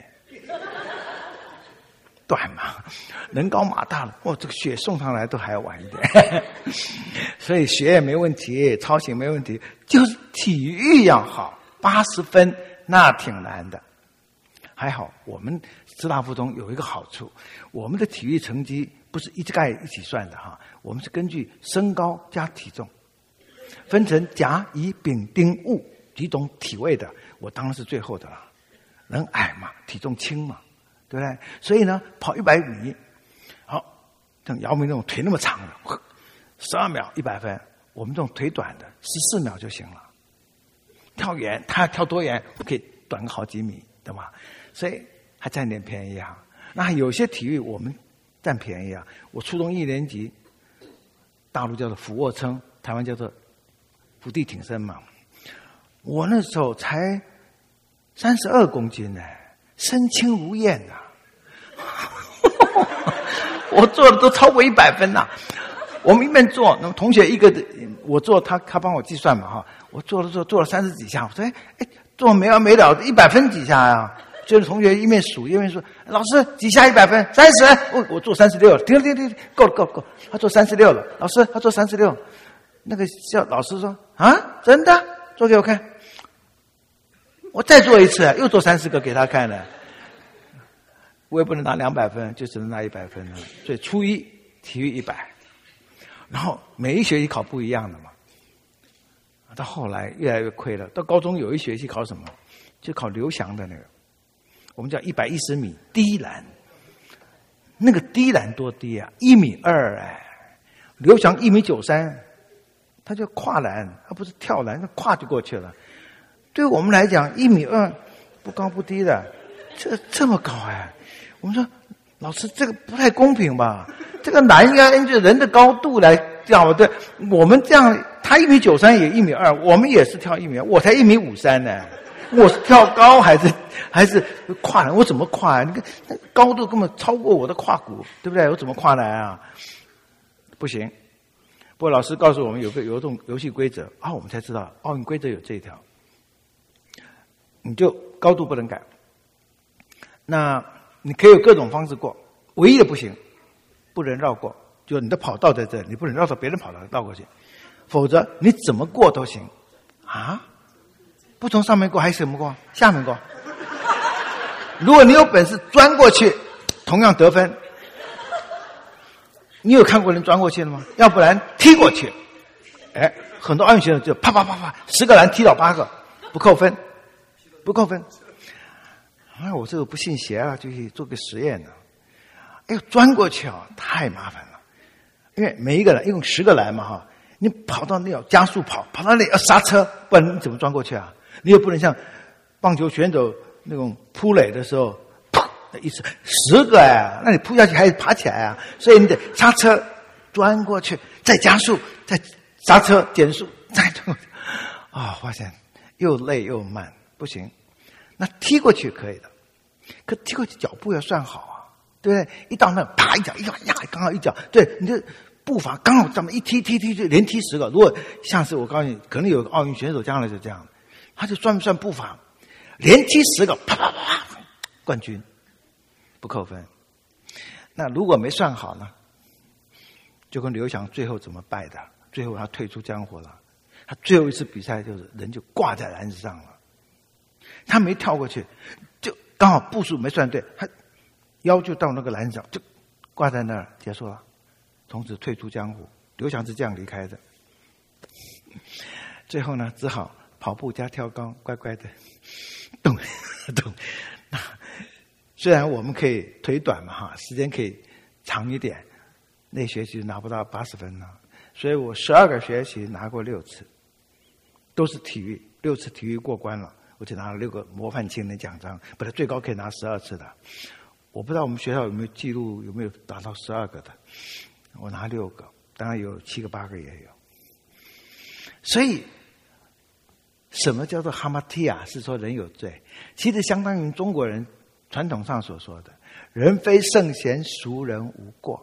[SPEAKER 1] 短嘛，人高马大了，哦，这个血送上来都还要晚一点。所以学业没问题，操行没问题，就是体育要好，八十分那挺难的。还好，我们师大附中有一个好处，我们的体育成绩不是一概一起算的哈，我们是根据身高加体重，分成甲、乙、丙、丁、戊几种体位的，我当然是最后的了。人矮嘛，体重轻嘛，对不对？所以呢，跑一百米，好，像姚明那种腿那么长的，十二秒一百分，我们这种腿短的十四秒就行了。跳远，他要跳多远，可以短个好几米，对吧？所以还占点便宜啊。那有些体育我们占便宜啊。我初中一年级，大陆叫做俯卧撑，台湾叫做伏地挺身嘛。我那时候才三十二公斤呢，身轻如燕呐、啊。我做的都超过一百分呐、啊。我们一边做，那么同学一个我做，他他帮我计算嘛哈。我做了做做了三十几下，我说哎哎，做没完没了，一百分几下呀、啊？就是同学一面数一面说，老师几下一百分，三十，我我做三十六了，停停停，够了够了够了，他做三十六了，老师他做三十六，那个叫老师说啊，真的，做给我看，我再做一次，又做三十个给他看了，我也不能拿两百分，就只能拿一百分了，所以初一体育一百，然后每一学期考不一样的嘛，到后来越来越亏了，到高中有一学期考什么，就考刘翔的那个。我们叫一百一十米低栏，那个低栏多低啊，一米二哎，刘翔一米九三，他就跨栏，他不是跳栏，他跨就过去了。对我们来讲，一米二不高不低的，这这么高哎，我们说老师这个不太公平吧？这个栏应该根据人的高度来跳，对，我们这样，他一米九三也一米二，我们也是跳一米二，我才一米五三呢。我是跳高还是还是跨栏？我怎么跨啊？你看那高度根本超过我的胯骨，对不对？我怎么跨栏啊？不行。不过老师告诉我们有个有一种游戏规则啊，我们才知道奥运规则有这一条，你就高度不能改。那你可以有各种方式过，唯一的不行，不能绕过，就你的跑道在这，你不能绕到别人跑道绕过去，否则你怎么过都行啊。不从上面过还是怎么过？下面过。如果你有本事钻过去，同样得分。你有看过人钻过去的吗？要不然踢过去。哎，很多奥运选手就啪啪啪啪，十个篮踢倒八个，不扣分，不扣分。哎，我这个不信邪啊，就去做个实验呢。哎呦，钻过去啊，太麻烦了。因为每一个人一共十个篮嘛哈，你跑到那要加速跑，跑到那要刹车，不然你怎么钻过去啊？你也不能像棒球选手那种扑垒的时候，噗的一次十个呀，那你扑下去还得爬起来啊，所以你得刹车钻过去，再加速，再刹车减速，再钻过去。啊、哦，发现又累又慢，不行。那踢过去可以的， 可这个脚步要算好啊，对不对？一到那啪一脚，一脚呀，刚好一脚，对，你的步伐刚好这么一踢踢踢，就连踢十个。如果像是我告诉你，可能有个奥运选手将来就这样，他就算不算步伐，连踢十个，啪啪啪，冠军不扣分。那如果没算好呢？就跟刘翔最后怎么败的，最后他退出江湖了。他最后一次比赛就是人就挂在篮子上了，他没跳过去，就刚好步数没算对，他腰就到那个篮子上，就挂在那儿，结束了，从此退出江湖。刘翔是这样离开的。最后呢，只好跑步加跳高，乖乖的动动。虽然我们可以腿短嘛哈，时间可以长一点，那学期拿不到八十分呢，所以我十二个学期拿过六次，都是体育，六次体育过关了，我就拿了六个模范青年奖章，本来最高可以拿十二次的，我不知道我们学校有没有记录，有没有达到十二个的，我拿六个，当然有七个八个也有。所以什么叫做哈马提亚？是说人有罪，其实相当于中国人传统上所说的人非圣贤，孰人无过。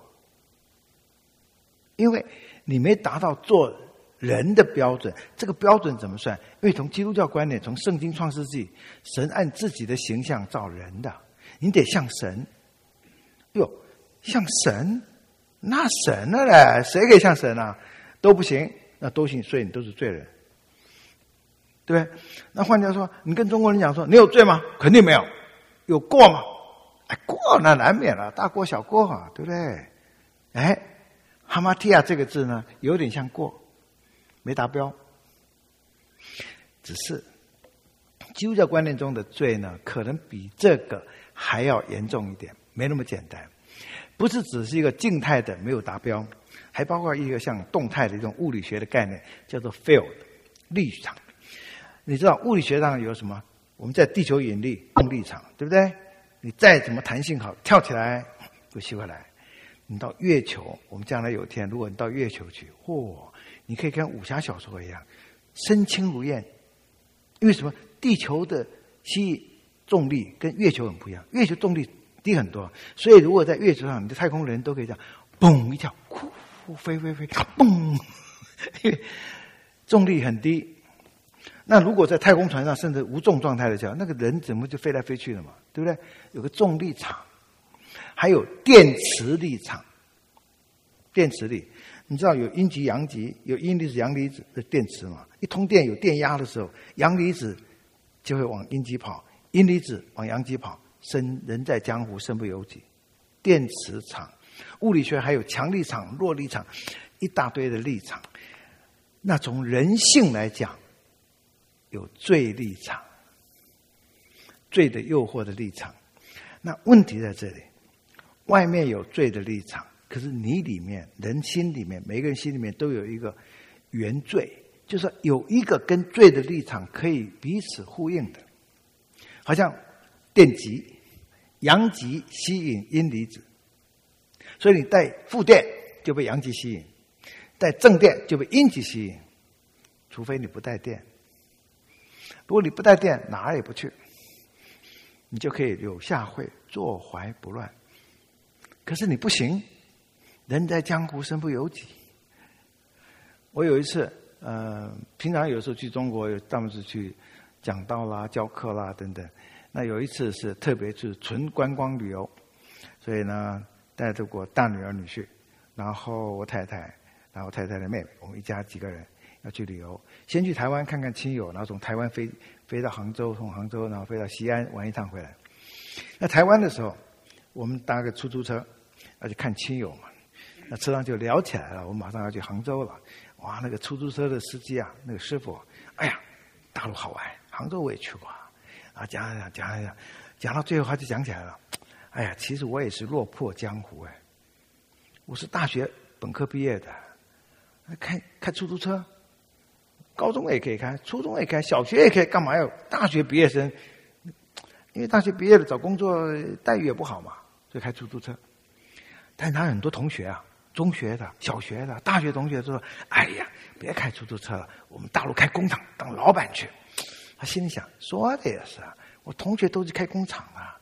[SPEAKER 1] 因为你没达到做人的标准，这个标准怎么算？因为从基督教观念，从圣经创世纪，神按自己的形象造人的，你得像神。哟，像神？那神了嘞？谁可以像神啊？都不行，那都行，所以你都是罪人，对不对？那换句话说，你跟中国人讲说，你有罪吗？肯定没有。有过吗？哎，过那难免了，大过小过啊，对不对？哎，哈马提亚这个字呢，有点像过，没达标。只是基督教观念中的罪呢，可能比这个还要严重一点，没那么简单。不是只是一个静态的没有达标，还包括一个像动态的一种物理学的概念，叫做 field 力场。你知道物理学上有什么？我们在地球引力动力场，对不对？你再怎么弹性好，跳起来会吸回来。你到月球，我们将来有一天，如果你到月球去，嚯、哦，你可以跟武侠小说一样，身轻如燕。因为什么？地球的吸重力跟月球很不一样，月球重力低很多，所以如果在月球上，你的太空人都可以这样，嘣一跳，呼飞飞飞，嘣，因为重力很低。那如果在太空船上甚至无重状态的时候，那个人怎么就飞来飞去了嘛？对不对？有个重力场，还有电磁力场。电磁力，你知道有阴极、阳极，有阴离子、阳离子的电磁嘛？一通电有电压的时候，阳离子就会往阴极跑，阴离子往阳极跑，身人在江湖身不由己。电磁场，物理学还有强力场、弱力场，一大堆的力场。那从人性来讲，有罪立场，罪的诱惑的立场。那问题在这里，外面有罪的立场，可是你里面，人心里面，每个人心里面都有一个原罪，就是有一个跟罪的立场可以彼此呼应的。好像电极，阳极吸引阴离子，所以你带负电就被阳极吸引，带正电就被阴极吸引，除非你不带电。如果你不带电，哪儿也不去，你就可以柳下惠，坐怀不乱。可是你不行，人在江湖身不由己。我有一次，呃，平常有时候去中国，他们是去讲道啦、教课啦等等。那有一次是特别是纯观光旅游，所以呢，带着我大女儿、女婿，然后我太太，然后太太的妹妹，我们一家几个人要去旅游。先去台湾看看亲友，然后从台湾飞飞到杭州，从杭州然后飞到西安玩一趟回来。那台湾的时候，我们搭个出租车要去看亲友嘛，那车上就聊起来了。我们马上要去杭州了，哇，那个出租车的司机啊，那个师傅，哎呀，大陆好玩，杭州我也去过啊。啊，讲讲讲讲，讲到最后他就讲起来了。哎呀，其实我也是落魄江湖哎，我是大学本科毕业的，开开出租车，高中也可以开，初中也开，小学也可以，干嘛要大学毕业生？因为大学毕业了找工作待遇也不好嘛，所以开出租车。但是他很多同学啊，中学的、小学的、大学同学说：“哎呀，别开出租车了，我们大陆开工厂当老板去。”他心里想，说的也是啊，我同学都是开工厂啊，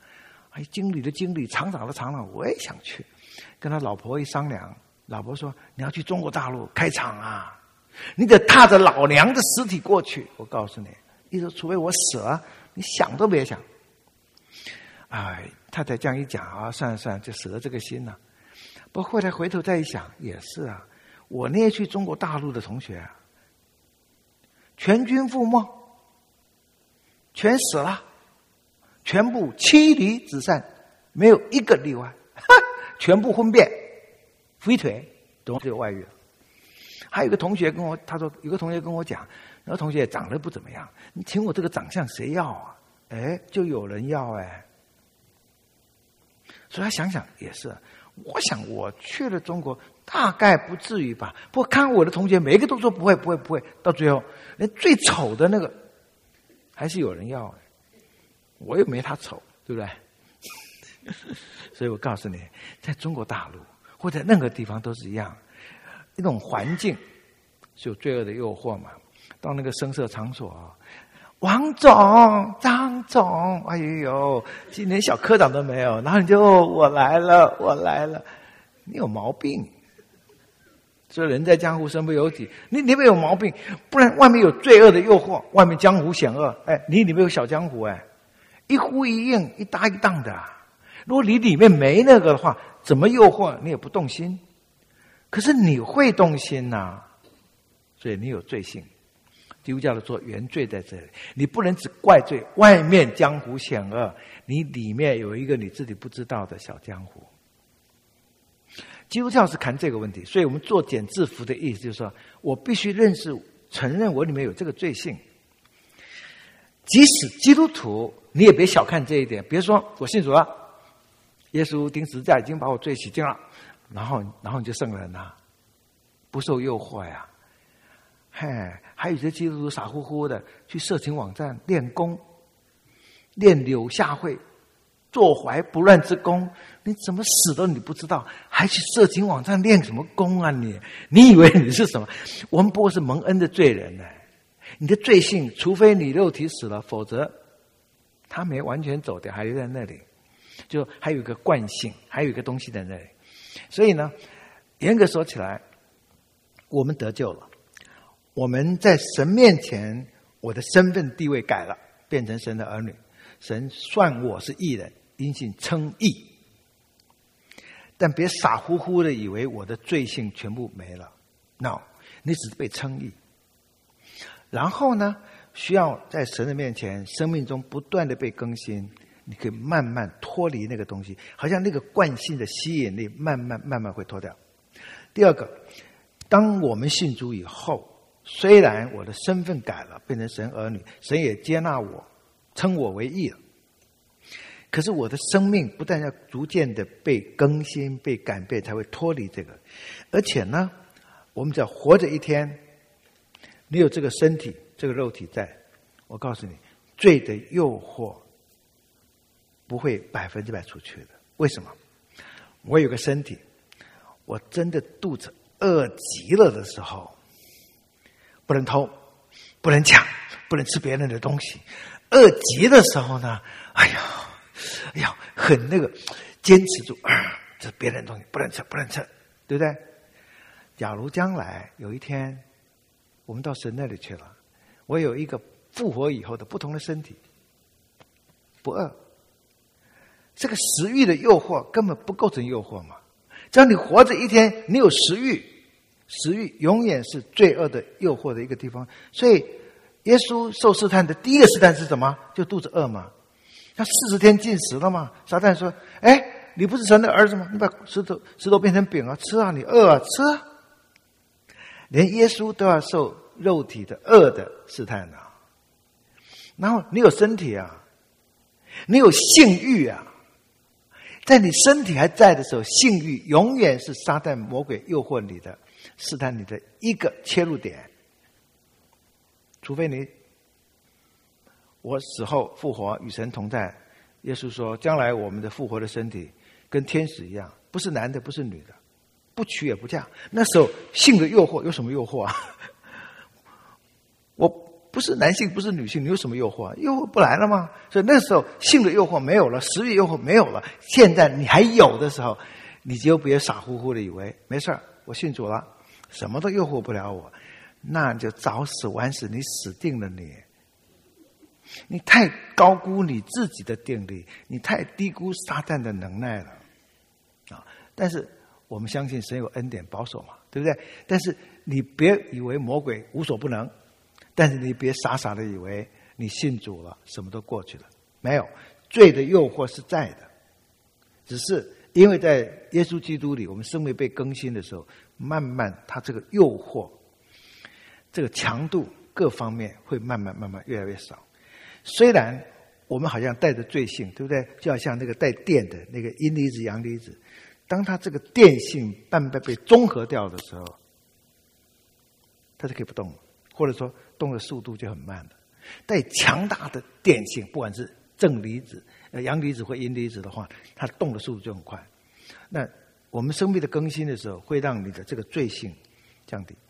[SPEAKER 1] 哎，经理的经理，厂长的厂长，我也想去。跟他老婆一商量，老婆说：“你要去中国大陆开厂啊，你得踏着老娘的尸体过去。”我告诉你，意思除非我死了，你想都别想。哎，太太这样一讲啊，算了算了，就死了这个心了。不过后来回头再一想，也是啊，我那些去中国大陆的同学啊，全军覆没，全死了，全部妻离子散，没有一个例外，全部婚变、飞腿，都是有外遇了。还有一个同学跟我，他说有个同学跟我讲，那个同学长得不怎么样，你请我这个长相谁要啊？哎，就有人要哎。所以他想想也是，我想我去了中国大概不至于吧。不过看我的同学每一个都说不会不会不会，到最后连最丑的那个还是有人要哎，我又没他丑，对不对？所以我告诉你，在中国大陆或者任何地方都是一样，一种环境是有罪恶的诱惑嘛。到那个声色场所啊，王总、张总，哎呦，今年小科长都没有，然后你就我来了，我来了，你有毛病。所以人在江湖身不由己，你里面有毛病，不然外面有罪恶的诱惑，外面江湖险恶，哎，你里面有小江湖，哎，一呼一应，一搭一档的。如果你里面没那个的话，怎么诱惑你也不动心。可是你会动心呐、啊，所以你有罪性。基督教的做原罪在这里，你不能只怪罪外面江湖险恶，你里面有一个你自己不知道的小江湖。基督教是谈这个问题，所以我们做减制服的意思就是说，我必须认识、承认我里面有这个罪性。即使基督徒，你也别小看这一点。别说我信主了，耶稣钉十字架已经把我罪洗净了，然后然后你就圣人了，不受诱惑呀。嘿，还有些基督徒傻乎乎的去色情网站练功，练柳下惠，坐怀不乱之功，你怎么死都你不知道，还去色情网站练什么功啊你？你以为你是什么？我们不过是蒙恩的罪人呢。你的罪性，除非你肉体死了，否则他没完全走掉，还留在那里，就还有一个惯性，还有一个东西在那里。所以呢，严格说起来，我们得救了。我们在神面前，我的身份地位改了，变成神的儿女。神算我是义人，因信称义。但别傻乎乎的以为我的罪性全部没了 ，no， 你只是被称义。然后呢，需要在神的面前，生命中不断的被更新，你可以慢慢脱离那个东西，好像那个惯性的吸引力慢慢慢慢会脱掉。第二个，当我们信主以后，虽然我的身份改了，变成神儿女，神也接纳我，称我为义了，可是我的生命不但要逐渐的被更新、被改变，才会脱离这个。而且呢，我们只要活着一天，你有这个身体、这个肉体在，我告诉你，罪的诱惑不会百分之百出去的。为什么？我有个身体，我真的肚子饿极了的时候，不能偷，不能抢，不能吃别人的东西。饿极的时候呢，哎呀，哎呀，很那个，坚持住，啊，这是别人的东西，不能吃，不能吃，对不对？假如将来有一天，我们到神那里去了，我有一个复活以后的不同的身体，不饿，这个食欲的诱惑根本不构成诱惑嘛。只要你活着一天，你有食欲，食欲永远是罪恶的诱惑的一个地方。所以耶稣受试探的第一个试探是什么？就肚子饿嘛。他四十天禁食了嘛。撒旦说：“哎，你不是神的儿子吗？你把石头石头变成饼啊，吃啊！你饿啊，吃啊！”连耶稣都要受肉体的饿的试探啊。然后你有身体啊，你有性欲啊。在你身体还在的时候，性欲永远是撒旦魔鬼诱惑你的、试探你的一个切入点。除非你我死后复活与神同在，耶稣说将来我们的复活的身体跟天使一样，不是男的不是女的，不娶也不嫁。那时候性的诱惑有什么诱惑啊？我不是男性，不是女性，你有什么诱惑？诱惑不来了吗？所以那时候性的诱惑没有了，食欲诱惑没有了。现在你还有的时候，你就别傻乎乎的以为没事儿，我信主了，什么都诱惑不了我，那就早死晚死，你死定了你。你太高估你自己的定力，你太低估撒旦的能耐了啊！但是我们相信神有恩典保守嘛，对不对？但是你别以为魔鬼无所不能，但是你别傻傻的以为你信主了，什么都过去了。没有，罪的诱惑是在的，只是因为在耶稣基督里，我们生命被更新的时候，慢慢他这个诱惑，这个强度各方面会慢慢慢慢越来越少。虽然我们好像带着罪性，对不对？就好像那个带电的那个阴离子、阳离子，当它这个电性慢慢被中和掉的时候，它就可以不动了，或者说动的速度就很慢了。带强大的电性，不管是正离子、呃阳离子或阴离子的话，它动的速度就很快。那我们生命的更新的时候，会让你的这个罪性降低。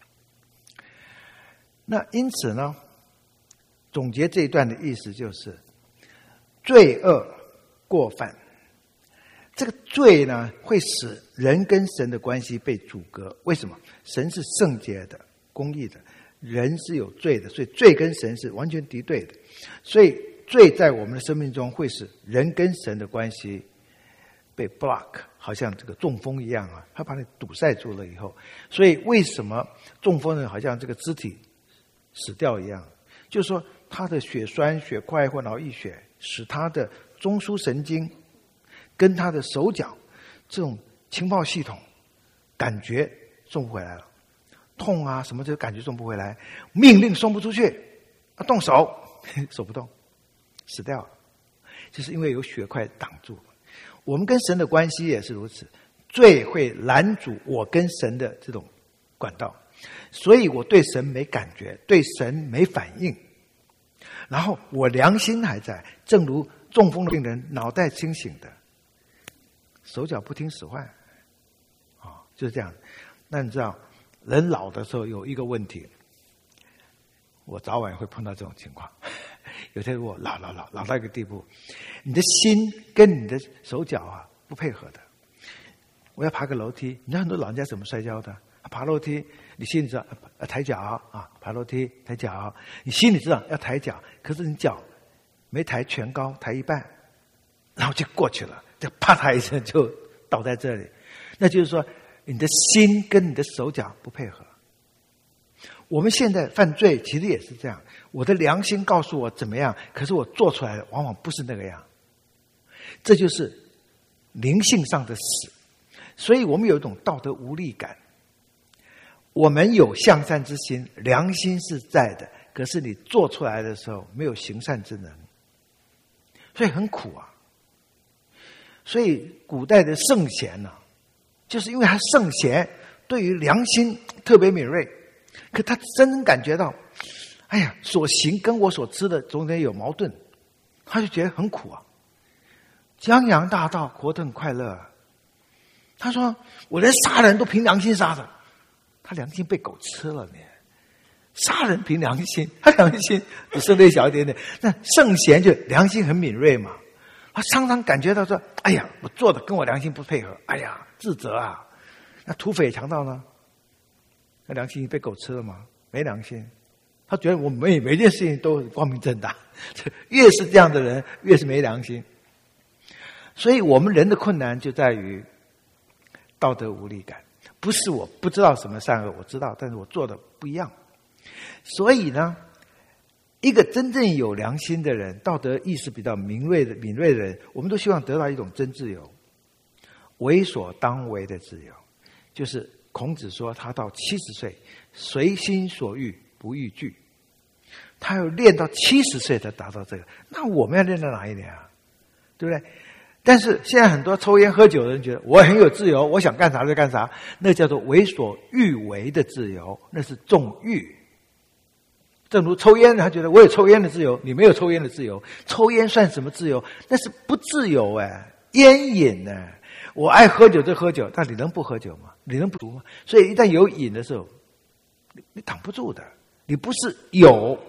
[SPEAKER 1] 那因此呢，总结这一段的意思就是，罪恶过犯，这个罪呢，会使人跟神的关系被阻隔。为什么？神是圣洁的、公义的，人是有罪的，所以罪跟神是完全敌对的。所以罪在我们的生命中会使人跟神的关系被 block， 好像这个中风一样啊，它把你堵塞住了以后，所以为什么中风人好像这个肢体死掉一样？就是说，他的血栓、血块或脑溢血，使他的中枢神经跟他的手脚这种情报系统感觉送不回来了，痛啊什么这个感觉送不回来，命令送不出去，啊动手手不动，死掉了，就是因为有血块挡住。我们跟神的关系也是如此，罪会拦阻我跟神的这种管道，所以我对神没感觉，对神没反应，然后我良心还在，正如中风的病人脑袋清醒的，手脚不听使唤啊，就是这样。那你知道人老的时候有一个问题，我早晚会碰到这种情况。有些人我老老老老到一个地步，你的心跟你的手脚啊不配合的。我要爬个楼梯，你知道很多老人家怎么摔跤的？爬楼梯，你心里知道要抬脚啊，爬楼梯抬脚，你心里知道要抬脚，可是你脚没抬全高，抬一半，然后就过去了，就啪嗒一声就倒在这里。那就是说，你的心跟你的手脚不配合。我们现在犯罪其实也是这样，我的良心告诉我怎么样，可是我做出来的往往不是那个样。这就是灵性上的死。所以我们有一种道德无力感。我们有向善之心，良心是在的，可是你做出来的时候没有行善之能，所以很苦啊。所以古代的圣贤呢、啊，就是因为他圣贤对于良心特别敏锐，可他真正感觉到，哎呀，所行跟我所知的中间有矛盾，他就觉得很苦啊。江洋大盗活得很快乐、啊，他说我连杀人都凭良心杀的。他良心被狗吃了呢，杀人凭良心，他良心只剩那小一点点。那圣贤就良心很敏锐嘛，他常常感觉到说：“哎呀，我做的跟我良心不配合，哎呀，自责啊。”那土匪强盗呢？那良心被狗吃了吗？没良心，他觉得我每每件事情都光明正大。越是这样的人，越是没良心。所以我们人的困难就在于道德无力感。不是我不知道什么善恶，我知道，但是我做的不一样。所以呢，一个真正有良心的人，道德意识比较敏锐的敏锐的人，我们都希望得到一种真自由，为所当为的自由。就是孔子说，他到七十岁，随心所欲，不逾矩。他要练到七十岁才达到这个，那我们要练到哪一年啊？对不对？但是现在很多抽烟喝酒的人觉得我很有自由，我想干啥就干啥，那叫做为所欲为的自由，那是纵欲。正如抽烟，他觉得我有抽烟的自由，你没有抽烟的自由，抽烟算什么自由？那是不自由哎，烟瘾呢。我爱喝酒就喝酒，但你能不喝酒吗？你能不读吗？所以一旦有瘾的时候，你你挡不住的。你不是有，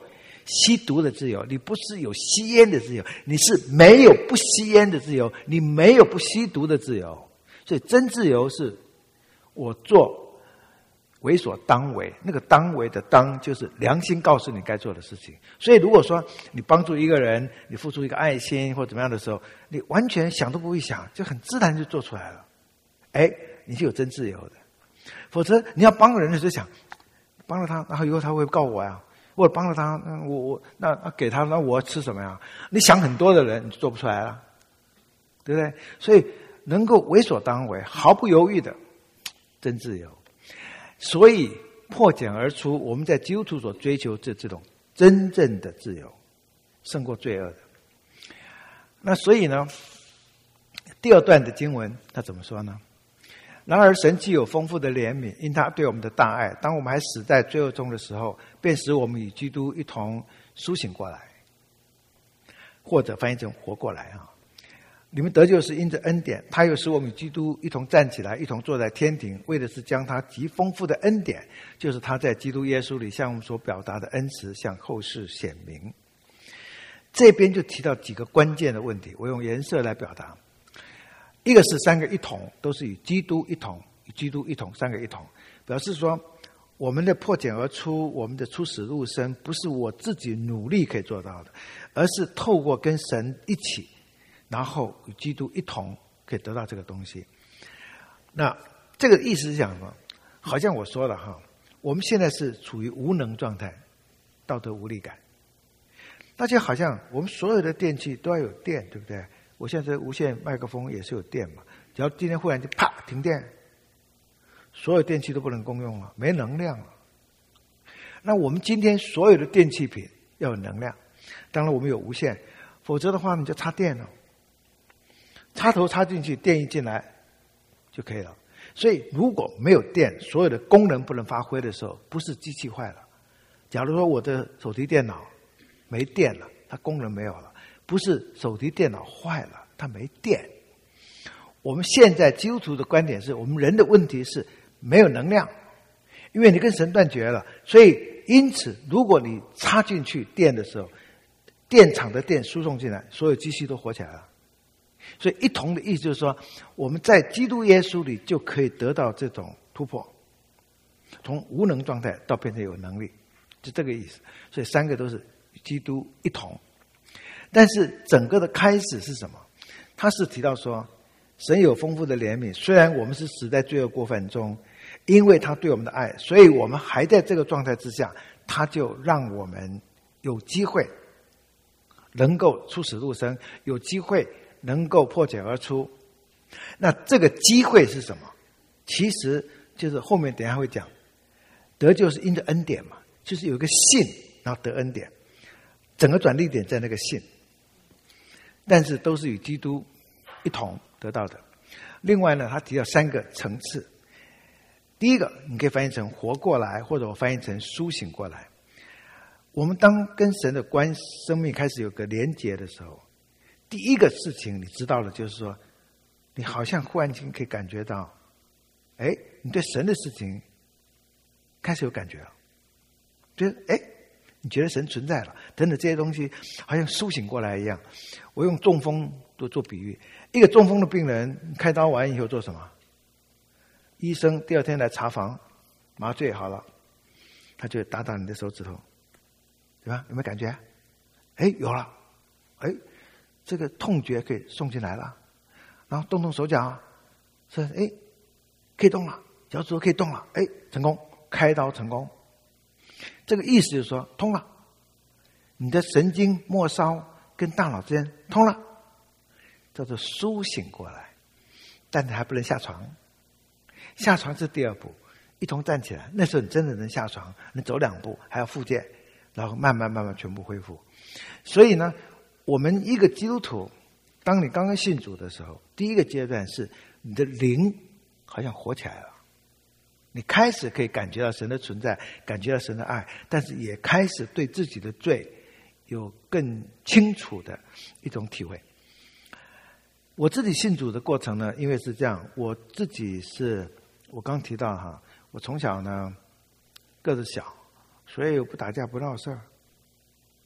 [SPEAKER 1] 吸毒的自由，你不是有吸烟的自由，你是没有不吸烟的自由，你没有不吸毒的自由。所以真自由是我做为所当为，那个当为的当就是良心告诉你该做的事情。所以如果说你帮助一个人，你付出一个爱心或怎么样的时候，你完全想都不会想，就很自然就做出来了，哎，你就有真自由的。否则你要帮人的时候想帮了他，然后以后他会告我呀，或者帮了他，我我那那给他，那我吃什么呀？你想很多的人，你做不出来了，对不对？所以能够为所当为，毫不犹豫的真自由。所以破茧而出，我们在基督徒所追求这这种真正的自由，胜过罪恶的。那所以呢，第二段的经文他怎么说呢？然而神既有丰富的怜悯，因他对我们的大爱，当我们还死在罪恶中的时候，便使我们与基督一同苏醒过来，或者翻译成活过来啊。你们得救是因着恩典，他又使我们与基督一同站起来，一同坐在天庭，为的是将他极丰富的恩典，就是他在基督耶稣里向我们所表达的恩慈，向后世显明。这边就提到几个关键的问题，我用颜色来表达。一个是三个一同，都是与基督一同，与基督一同，三个一同，表示说我们的破茧而出，我们的出死入生，不是我自己努力可以做到的，而是透过跟神一起，然后与基督一同可以得到这个东西。那这个意思是讲什么？好像我说了哈，我们现在是处于无能状态，道德无力感，那就好像我们所有的电器都要有电，对不对？我现在无线麦克风也是有电嘛，只要今天忽然就啪停电，所有电器都不能共用了，没能量了。那我们今天所有的电器品要有能量，当然我们有无线，否则的话你就插电了，插头插进去，电一进来就可以了。所以如果没有电，所有的功能不能发挥的时候，不是机器坏了。假如说我的手提电脑没电了，它功能没有了，不是手提电脑坏了，它没电。我们现在基督徒的观点是，我们人的问题是没有能量，因为你跟神断绝了，所以因此如果你插进去电的时候，电厂的电输送进来，所有机器都活起来了。所以一同的意思就是说，我们在基督耶稣里就可以得到这种突破，从无能状态到变成有能力，就这个意思。所以三个都是基督一同。但是整个的开始是什么？他是提到说，神有丰富的怜悯，虽然我们是死在罪恶过犯中，因为他对我们的爱，所以我们还在这个状态之下，他就让我们有机会能够出死入生，有机会能够破茧而出。那这个机会是什么？其实就是后面等一下会讲，得救是因着恩典嘛，就是有一个信，然后得恩典，整个转捩点在那个信，但是都是与基督一同得到的。另外呢，他提到三个层次。第一个你可以翻译成活过来，或者我翻译成苏醒过来。我们当跟神的关生命开始有个连结的时候，第一个事情你知道了，就是说你好像忽然间可以感觉到，哎，你对神的事情开始有感觉了，觉得哎，你觉得神存在了，等等这些东西好像苏醒过来一样。我用中风做做比喻，一个中风的病人开刀完以后做什么？医生第二天来查房，麻醉好了，他就打打你的手指头，对吧？有没有感觉？哎，有了，哎，这个痛觉可以送进来了，然后动动手脚，说哎，可以动了，脚趾头可以动了，哎，成功，开刀成功。这个意思就是说通了，你的神经末梢跟大脑之间通了，叫做苏醒过来，但是还不能下床。下床是第二步，一同站起来，那时候你真的能下床，能走两步，还要复健，然后慢慢慢慢全部恢复。所以呢，我们一个基督徒，当你刚刚信主的时候，第一个阶段是你的灵好像活起来了，你开始可以感觉到神的存在，感觉到神的爱，但是也开始对自己的罪有更清楚的一种体会。我自己信主的过程呢，因为是这样，我自己是我刚提到哈，我从小呢个子小，所以不打架不闹事儿，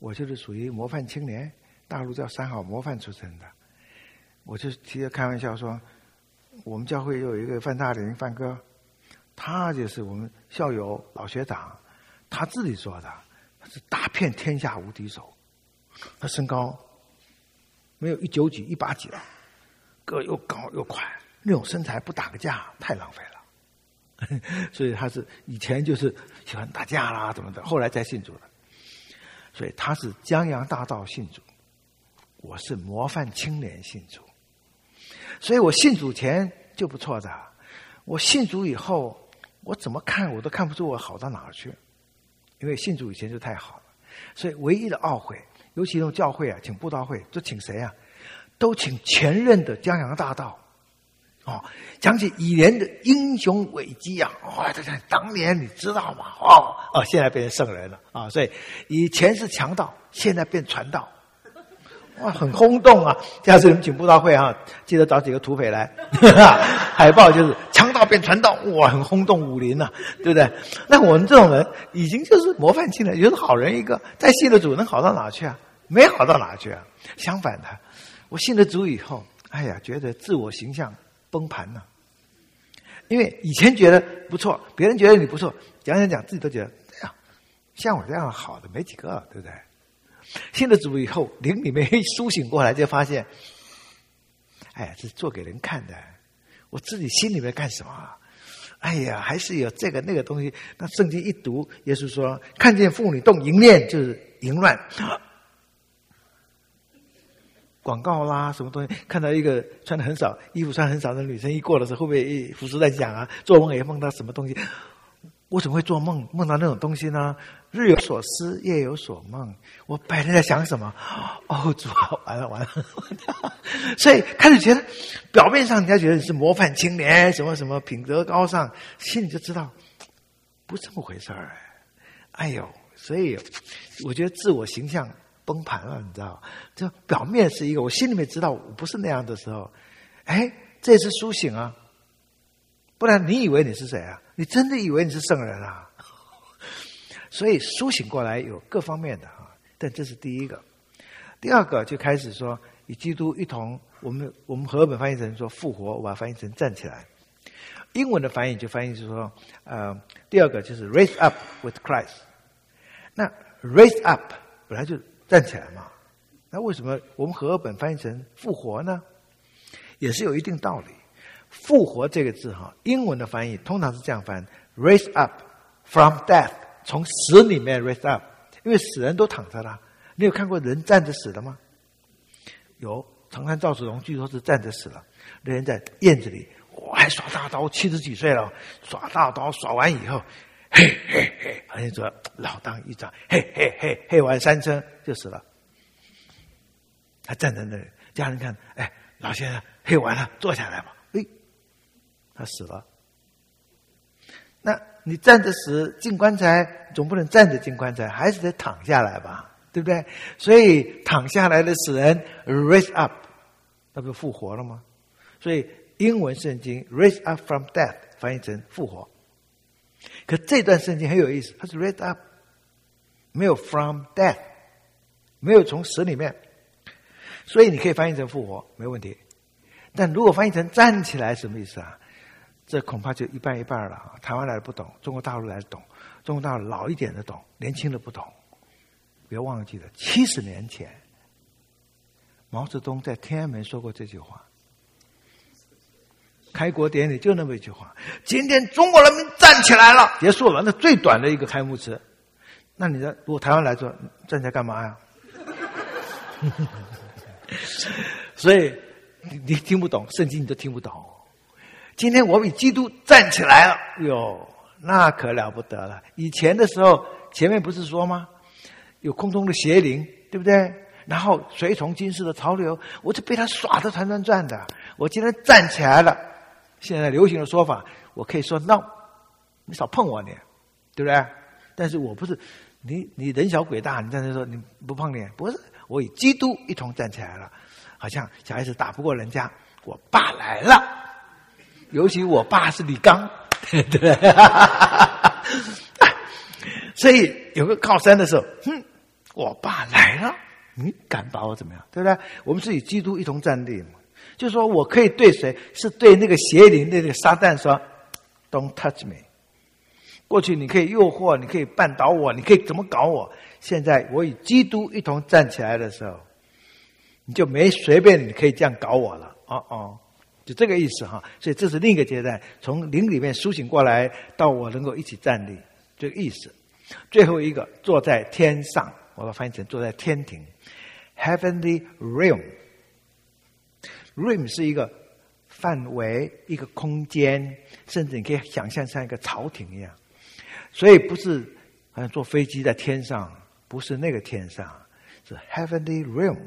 [SPEAKER 1] 我就是属于模范青年，大陆叫三好模范出身的。我就提着开玩笑说，我们教会有一个范大林范哥，他就是我们校友老学长，他自己说的，他是打遍天下无敌手。他身高没有一九几一八几了，个又高又快，那种身材不打个架太浪费了。所以他是以前就是喜欢打架啦怎么的，后来才信主的。所以他是江洋大盗信主，我是模范青年信主。所以我信主前就不错的，我信主以后，我怎么看我都看不出我好到哪儿去，因为信主以前就太好了。所以唯一的懊悔，尤其那种教会啊，请布道会，都请谁啊？都请前任的江洋大盗。哦，讲起以前的英雄伟绩啊，哇、哦，当年你知道吗？哦，哦，现在变成圣人了啊！所以以前是强盗，现在变传道。哇，很轰动啊！下次你们请布道会啊，记得找几个土匪来，海报就是强盗变传道，哇，很轰动武林啊，对不对？那我们这种人已经就是模范青年，就是好人一个，再信了主能好到哪去啊？没好到哪去啊？相反的，我信了主以后，哎呀，觉得自我形象崩盘了。因为以前觉得不错，别人觉得你不错，讲讲讲，自己都觉得，哎呀，像我这样好的没几个，对不对？信了主以后，灵里面一苏醒过来，就发现，哎呀，这是做给人看的。我自己心里面干什么？哎呀，还是有这个那个东西。那圣经一读，耶稣说：“看见妇女动淫念，就是淫乱。”广告啦，什么东西？看到一个穿的很少、衣服穿很少的女生，一过的时候，会不会服侍在讲啊？做梦也梦到什么东西？我怎么会做梦梦到那种东西呢？日有所思，夜有所梦。我白天在想什么？哦，主啊，完了完了！所以开始觉得，表面上人家觉得你是模范青年，什么什么品德高尚，心里就知道不是这么回事儿。哎呦，所以我觉得自我形象崩盘了，你知道？就表面是一个，我心里面知道我不是那样的时候，哎，这也是苏醒啊！不然你以为你是谁啊？你真的以为你是圣人啊？所以苏醒过来有各方面的啊，但这是第一个。第二个就开始说与基督一同，我们我们和合本翻译成说复活，我把它翻译成站起来。英文的翻译就翻译是说，呃，第二个就是 raise up with Christ。那 raise up 本来就站起来嘛，那为什么我们和合本翻译成复活呢？也是有一定道理。复活这个字哈，英文的翻译通常是这样翻 ：raise up from death， 从死里面 raise up， 因为死人都躺着了。你有看过人站着死的吗？有，长山赵子龙据说是站着死了。那人在院子里，我还耍大刀，七十几岁了，耍大刀耍完以后，嘿嘿嘿，好像说老当益壮，嘿嘿嘿，嘿完三声就死了。他站在那里，家人看，哎，老先生嘿完了，坐下来吧。他死了，那你站着死进棺材，总不能站着进棺材，还是得躺下来吧，对不对？所以躺下来的死人 raise up， 那不复活了吗？所以英文圣经 raise up from death 翻译成复活。可这段圣经很有意思，它是 raise up， 没有 from death， 没有从死里面，所以你可以翻译成复活，没问题。但如果翻译成站起来，什么意思啊？这恐怕就一半一半了。台湾来的不懂，中国大陆来的懂，中国大陆老一点的懂，年轻的不懂。别忘记了，七十年前，毛泽东在天安门说过这句话。开国典礼就那么一句话：今天中国人民站起来了，结束了。那最短的一个开幕词。那你的如果台湾来说，站起来干嘛呀？所以你你听不懂圣经，你都听不懂。今天我比基督站起来了，哟，那可了不得了。以前的时候，前面不是说吗？有空中的邪灵，对不对？然后随从今世的潮流，我就被他耍得团团转的。我今天站起来了，现在流行的说法，我可以说 no， 你少碰我你，对不对？但是我不是你，你人小鬼大，你站在说你不碰你，不是，我与基督一同站起来了。好像小孩子打不过人家，我爸来了。尤其我爸是李刚，对不对？所以有个靠山的时候，哼， 我爸来了，你敢把我怎么样？对不对？我们是与基督一同站立嘛。就是说我可以对谁？是对那个邪灵的那个撒旦说 ，Don't touch me。过去你可以诱惑，你可以绊倒我，你可以怎么搞我？现在我与基督一同站起来的时候，你就没随便你可以这样搞我了。哦哦，就这个意思哈。所以这是另一个阶段，从灵里面苏醒过来，到我能够一起站立，这个意思。最后一个，坐在天上，我把它翻译成坐在天庭 ，Heavenly Realm。Realm 是一个范围，一个空间，甚至你可以想象像一个朝廷一样。所以不是好像坐飞机在天上，不是那个天上，是 Heavenly Realm。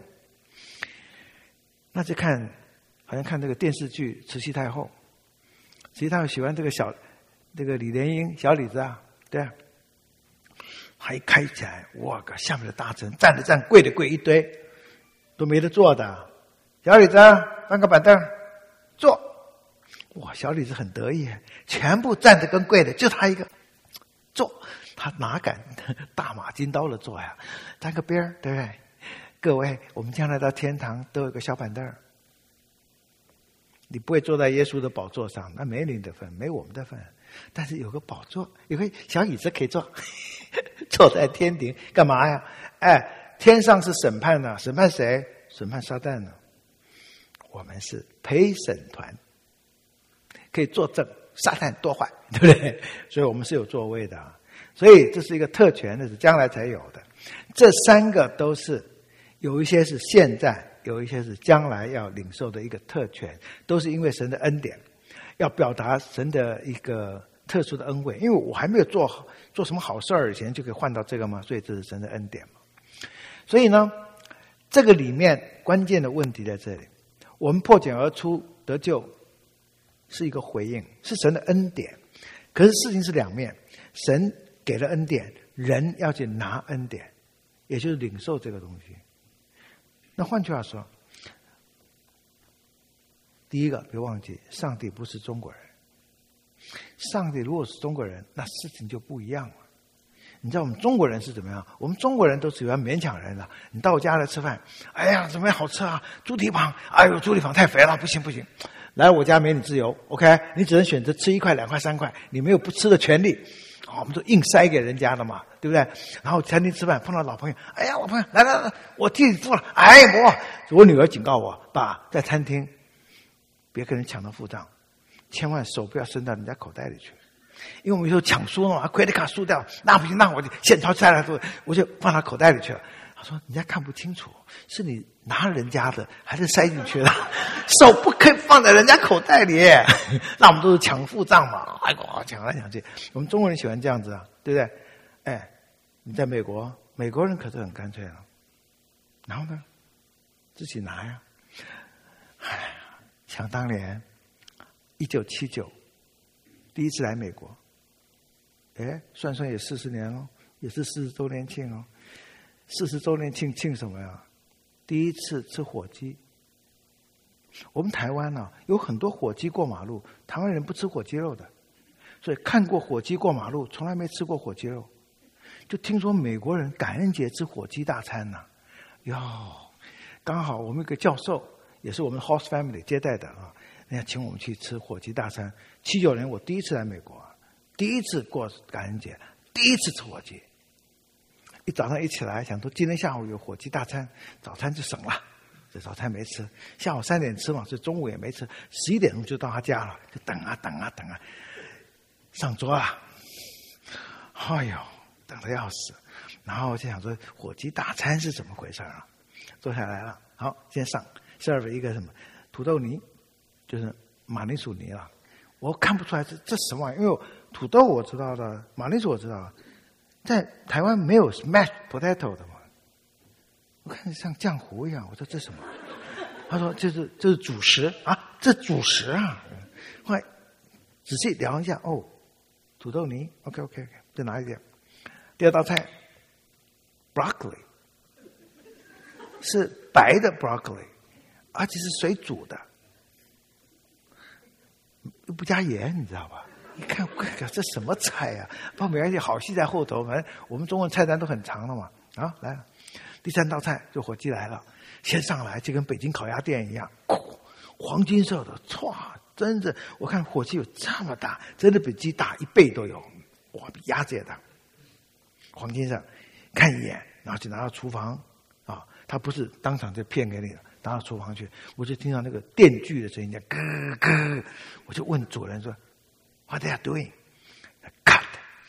[SPEAKER 1] 那就看，好像看这个电视剧《慈禧太后》，慈禧太后喜欢这个小，这个李莲英小李子啊，对啊，还一开起来，哇靠，下面的大臣站的站，跪的跪一堆，都没得坐的。小李子搬个板凳坐，哇，小李子很得意，全部站着跟跪的，就他一个。坐，他哪敢大马金刀的坐呀？沾个边儿，对不对？各位，我们将来到天堂都有个小板凳，你不会坐在耶稣的宝座上，那没你的份，没我们的份。但是有个宝座，有个小椅子可以坐，坐在天庭干嘛呀？哎，天上是审判呢、啊，审判谁？审判撒旦呢、啊。我们是陪审团，可以作证。撒旦多坏，对不对？所以我们是有座位的、啊，所以这是一个特权，那是将来才有的。这三个都是有一些是现在，有一些是将来要领受的一个特权，都是因为神的恩典，要表达神的一个特殊的恩惠。因为我还没有做做什么好事儿以前，就可以换到这个吗？所以这是神的恩典嘛。所以呢，这个里面关键的问题在这里，我们破茧而出得救。是一个回应，是神的恩典。可是事情是两面，神给了恩典，人要去拿恩典，也就是领受这个东西。那换句话说，第一个别忘记，上帝不是中国人。上帝如果是中国人，那事情就不一样了。你知道我们中国人是怎么样？我们中国人都喜欢勉强人的。你到我家来吃饭，哎呀，怎么样好吃啊？猪蹄膀，哎呦，猪蹄膀太肥了，不行不行。来我家没你自由 ，OK？ 你只能选择吃一块、两块、三块，你没有不吃的权利。我们都硬塞给人家的嘛，对不对？然后餐厅吃饭碰到老朋友，哎呀，老朋友，来来来，我替你付了。哎，我我女儿警告我，爸，在餐厅别跟人抢到付账，千万手不要伸到人家口袋里去，因为我们有时候抢输了嘛，credit card输掉，那不行，那我就现钞下来，我就放他口袋里去了。他说：“人家看不清楚，是你拿人家的，还是塞进去的？手不可以放在人家口袋里。那我们都是抢付账嘛，哎呦，抢来抢去。我们中国人喜欢这样子啊，对不对？哎，你在美国，美国人可是很干脆了。然后呢，自己拿呀。哎，想当年，一九七九，第一次来美国，哎，算算也四十年了，也是四十周年庆哦。”四十周年庆庆什么呀？第一次吃火鸡。我们台湾呢、啊、有很多火鸡过马路，台湾人不吃火鸡肉的，所以看过火鸡过马路，从来没吃过火鸡肉。就听说美国人感恩节吃火鸡大餐呢、啊，哟，刚好我们一个教授也是我们 host family 接待的啊，人家请我们去吃火鸡大餐。七九年我第一次来美国，第一次过感恩节，第一次吃火鸡。一早上一起来，想说今天下午有火鸡大餐，早餐就省了。这早餐没吃，下午三点吃嘛，所以中午也没吃。十一点钟就到他家了，就等啊等啊等啊，上桌了。哎呦，等得要死。然后我就想说，火鸡大餐是怎么回事啊？坐下来了，好，先上 serve 一个什么土豆泥，就是马铃薯泥了。我看不出来这这什么玩意，因为土豆我知道的，马铃薯我知道的。在台湾没有 mashed potato 的嘛，我看像浆糊一样，我说这什么？他说这是这是主食啊，这主食啊。后来仔细聊一下，哦，土豆泥 ，OK OK OK， 再拿一点。第二道菜 broccoli 是白的 broccoli， 而且是水煮的，又不加盐，你知道吧？你看，这什么菜呀、啊？不没关系，好戏在后头。反正我们中文菜单都很长的嘛。啊，来了， 第三道菜就火鸡来了，先上来就跟北京烤鸭店一样，黄金色的，唰，真的，我看火鸡有这么大，真的比鸡大一倍都有，哇，比鸭子也大。黄金色，看一眼，然后就拿到厨房啊，他不是当场就骗给你的，拿到厨房去，我就听到那个电锯的声音，咯咯，我就问主人说 ，What are you doing？ Cut，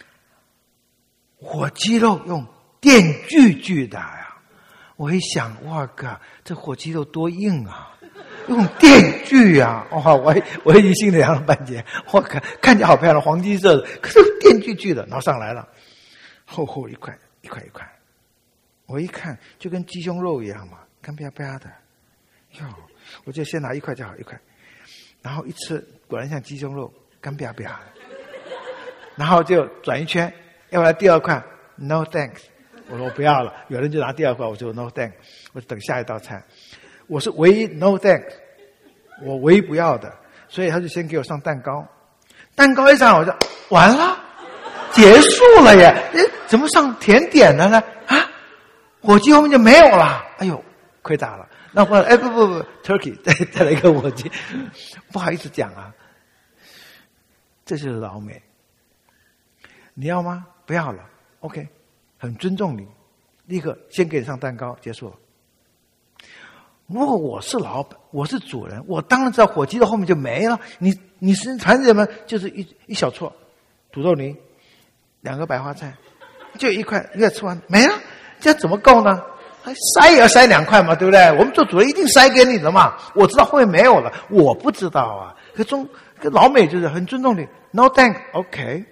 [SPEAKER 1] 火鸡肉用电锯锯的呀！我一想，哇靠，这火鸡肉多硬啊！用电锯啊！哇，我我一心凉了半截，我靠，看起来好漂亮，黄金色的，可是电锯锯的，然后上来了。厚厚一块，一块一块，我一看就跟鸡胸肉一样嘛，干巴巴的，哟，我就先拿一块就好，一块，然后一吃，果然像鸡胸肉，干巴巴的，然后就转一圈，要不然第二块 ，no thanks， 我说我不要了，有人就拿第二块，我说 no thanks， 我就等下一道菜，我是唯一 no thanks， 我唯一不要的，所以他就先给我上蛋糕，蛋糕一上我就完了。结束了耶！哎，怎么上甜点了呢？啊，火鸡后面就没有了。哎呦，亏大了。那我哎不不不 ，turkey 再再来一个火鸡，不好意思讲啊。这就是老美。你要吗？不要了。OK， 很尊重你，立刻先给你上蛋糕，结束了。如果我是老板，我是主人，我当然知道火鸡的后面就没了。你你是传什么？就是一一小撮土豆泥。两个白花菜，就一块，一块吃完没了，这样怎么够呢？还塞也要塞两块嘛，对不对？我们做主人一定塞给你的嘛。我知道后面没有了，我不知道啊。可中，可老美就是很尊重你 ，no thank， OK。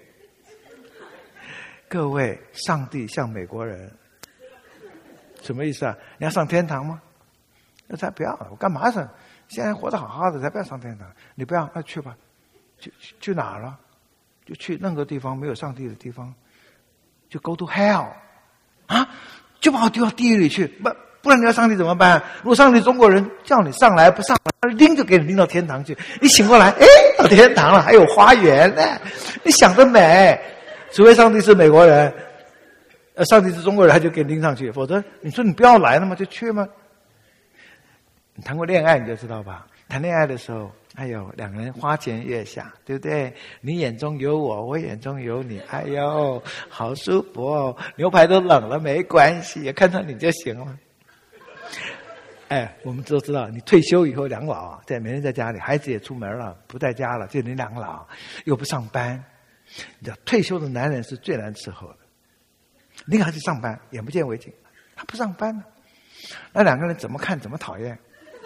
[SPEAKER 1] 各位，上帝像美国人，什么意思啊？你要上天堂吗？那才不要了，我干嘛上？现在活得好好的，才不要上天堂。你不要，那去吧，去去去哪儿了？就去任何地方没有上帝的地方，就 go to hell 啊！就把我丢到地狱里去，不不然你要上帝怎么办？如果上帝中国人叫你上来不上来，拎就给你拎到天堂去。你醒过来，哎，到天堂了，还有花园呢。你想得美！除非上帝是美国人，呃，上帝是中国人，他就给你拎上去。否则你说你不要来了吗？就去吗？你谈过恋爱你就知道吧？谈恋爱的时候。哎呦，两个人花前月下，对不对？你眼中有我，我眼中有你。哎呦，好舒服哦！牛排都冷了，没关系，看到你就行了。哎，我们都知道，你退休以后两老啊，在每天在家里，孩子也出门了，不在家了，就你两老又不上班。你知道，退休的男人是最难伺候的。你给他去上班，眼不见为净，他不上班呢，那两个人怎么看怎么讨厌。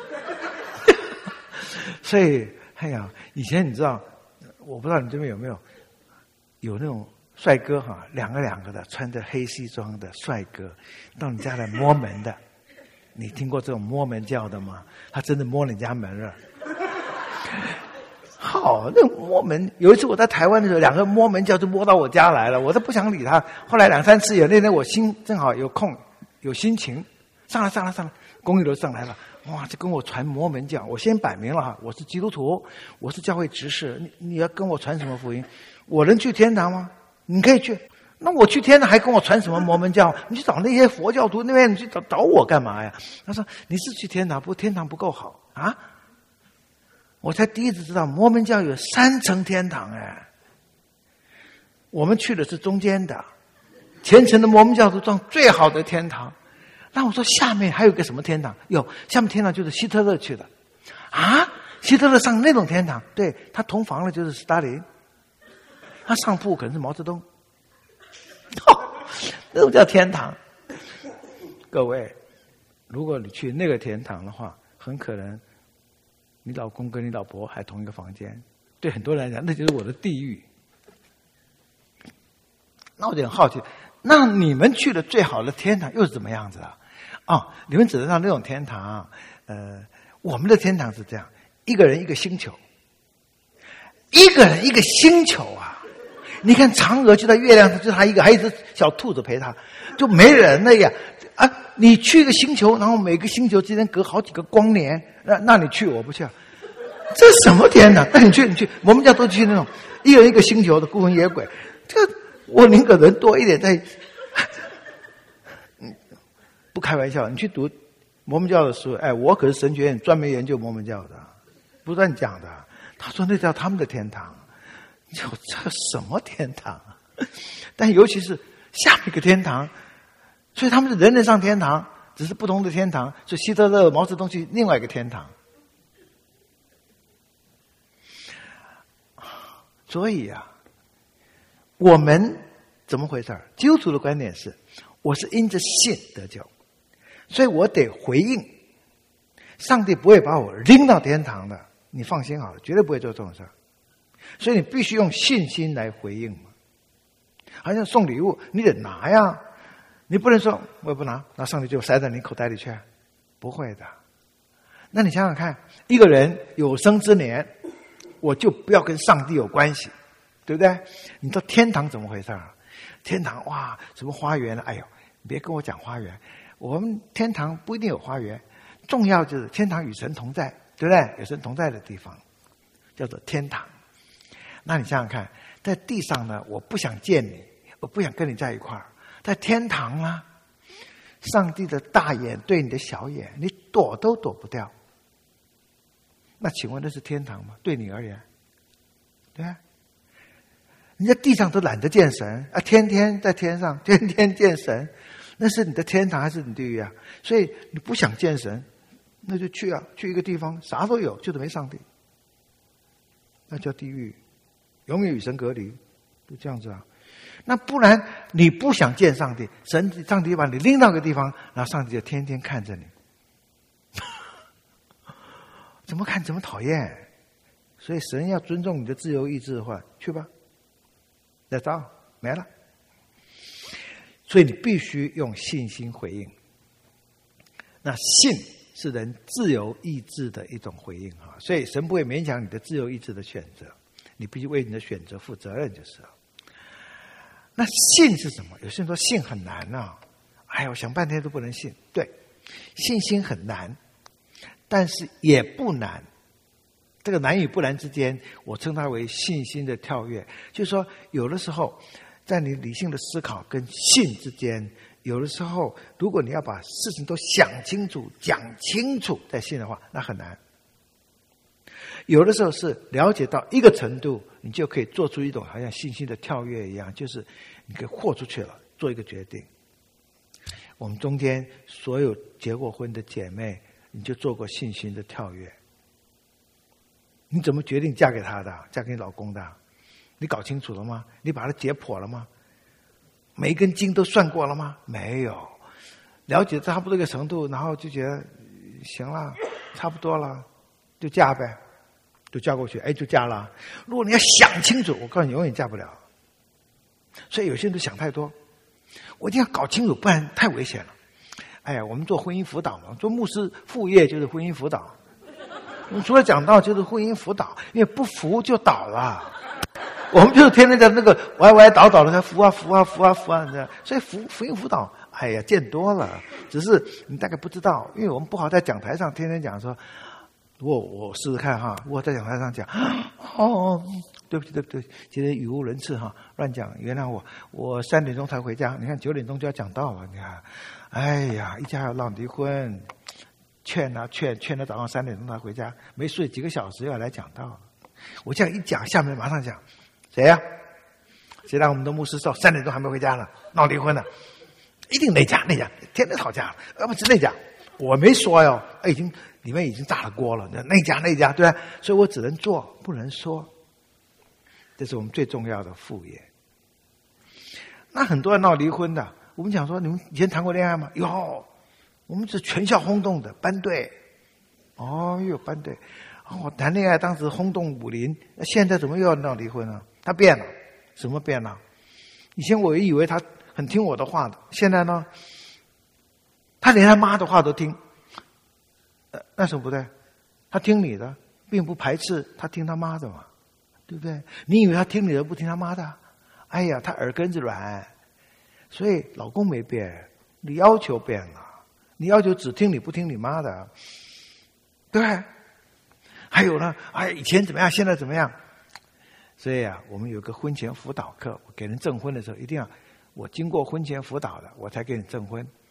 [SPEAKER 1] 所以，哎呀，以前你知道，我不知道你这边有没有有那种帅哥哈，两个两个的穿着黑西装的帅哥到你家来摸门的，你听过这种摸门叫的吗？他真的摸你家门了。好，那摸门，有一次我在台湾的时候，两个摸门叫就摸到我家来了，我都不想理他。后来两三次有那天我心正好有空有心情，上来上来上来，公寓楼上来了。哇，这跟我传摩门教，我先摆明了哈，我是基督徒，我是教会执事，你你要跟我传什么福音？我能去天堂吗？你可以去，那我去天堂还跟我传什么摩门教？你去找那些佛教徒那边，你去找找我干嘛呀？他说你是去天堂，不过天堂不够好啊！我才第一次知道摩门教有三层天堂哎，我们去的是中间的，虔诚的摩门教徒上最好的天堂。那我说下面还有个什么天堂？有，下面天堂就是希特勒去的啊！希特勒上那种天堂，对，他同房的就是斯大林，他上铺可能是毛泽东，哦，那种叫天堂。各位，如果你去那个天堂的话，很可能你老公跟你老婆还同一个房间，对很多人来讲，那就是我的地狱。那我就很好奇，那你们去的最好的天堂又是怎么样子啊？哦，你们只能上那种天堂，呃，我们的天堂是这样，一个人一个星球，一个人一个星球啊！你看嫦娥就在月亮上，就他一个，还有一只小兔子陪他，就没人了呀！啊，你去一个星球，然后每个星球之间隔好几个光年，那那你去，我不去啊！这什么天堂？那你去，你去，我们家都去那种一人一个星球的孤魂野鬼，这个我宁可人多一点在。 不开玩笑，你去读摩门教的书，哎，我可是神学院专门研究摩门教的，不是乱讲的。他说那叫他们的天堂，有这什么天堂？但尤其是下面一个天堂，所以他们是人人上天堂，只是不同的天堂。所以希特勒、毛泽东去另外一个天堂。所以啊，我们怎么回事？基督徒的观点是，我是因着信得救，所以我得回应。上帝不会把我拎到天堂的，你放心好了，绝对不会做这种事。所以你必须用信心来回应嘛。好像送礼物，你得拿呀，你不能说我也不拿，那上帝就塞在你口袋里去，不会的。那你想想看，一个人有生之年，我就不要跟上帝有关系，对不对？你到天堂怎么回事啊？天堂哇，什么花园？哎呦，别跟我讲花园，我们天堂不一定有花园，重要就是天堂与神同在，对不对？有神同在的地方叫做天堂。那你想想看，在地上呢，我不想见你，我不想跟你在一块儿。在天堂啊，上帝的大眼对你的小眼，你躲都躲不掉。那请问那是天堂吗？对你而言，对啊，人家地上都懒得见神啊，天天在天上，天天见神，那是你的天堂还是你地狱啊？所以你不想见神，那就去啊，去一个地方啥都有，就是没上帝，那叫地狱，永远与神隔离，就这样子啊。那不然你不想见上帝，神上帝把你拎到个地方，然后上帝就天天看着你，怎么看怎么讨厌。所以神要尊重你的自由意志的话，去吧，再找没了。所以你必须用信心回应。那信是人自由意志的一种回应啊，所以神不会勉强你的自由意志的选择，你必须为你的选择负责任就是了。那信是什么？有些人说信很难啊，哎呀，我想半天都不能信。对，信心很难，但是也不难。这个难与不难之间，我称它为信心的跳跃。就是说，有的时候在你理性的思考跟信之间，有的时候如果你要把事情都想清楚、讲清楚再信的话，那很难。有的时候是了解到一个程度，你就可以做出一种好像信心的跳跃一样，就是你可以豁出去了，做一个决定。我们中间所有结过婚的姐妹，你就做过信心的跳跃。你怎么决定嫁给他的？嫁给你老公的？你搞清楚了吗？你把它解剖了吗？每一根筋都算过了吗？没有。了解差不多一个程度，然后就觉得行了，差不多了，就嫁呗。就嫁过去，哎，就嫁了。如果你要想清楚，我告诉你，永远嫁不了。所以有些人都想太多，我一定要搞清楚，不然太危险了。哎呀，我们做婚姻辅导嘛，做牧师副业就是婚姻辅导。我们除了讲道就是婚姻辅导，因为不服就倒了。我们就是天天在那个歪歪倒倒的，在扶啊扶啊扶啊扶啊这样。所以福福音辅导，哎呀，见多了。只是你大概不知道，因为我们不好在讲台上天天讲说。如果我试试看哈，如果在讲台上讲，哦，对不起对不起，今天语无伦次哈，乱讲，原谅我，我三点钟才回家，你看九点钟就要讲道了，你看，哎呀，一家要闹离婚，劝啊劝，劝到早上三点钟才回家，没睡几个小时要来讲道，我这样一讲，下面马上讲，谁呀、啊？谁让我们的牧师说三点钟还没回家呢？闹离婚了，一定那家那家，天天吵架，要不是那家，我没说哟，已经。里面已经炸了锅了，那家那家，对吧？所以我只能做，不能说。这是我们最重要的副业。那很多人闹离婚的，我们讲说，你们以前谈过恋爱吗？有，我们是全校轰动的班队。哦哟，班队，哦，谈恋爱当时轰动武林，现在怎么又要闹离婚了？他变了，什么变了？以前我以为他很听我的话的，现在呢，他连他妈的话都听。那什么不对？他听你的，并不排斥他听他妈的嘛，对不对？你以为他听你的不听他妈的？哎呀，他耳根子软，所以老公没变，你要求变了，你要求只听你不听你妈的，对不对？还有呢，哎，以前怎么样，现在怎么样？所以啊，我们有个婚前辅导课，给人证婚的时候，一定要我经过婚前辅导的，我才给你证婚。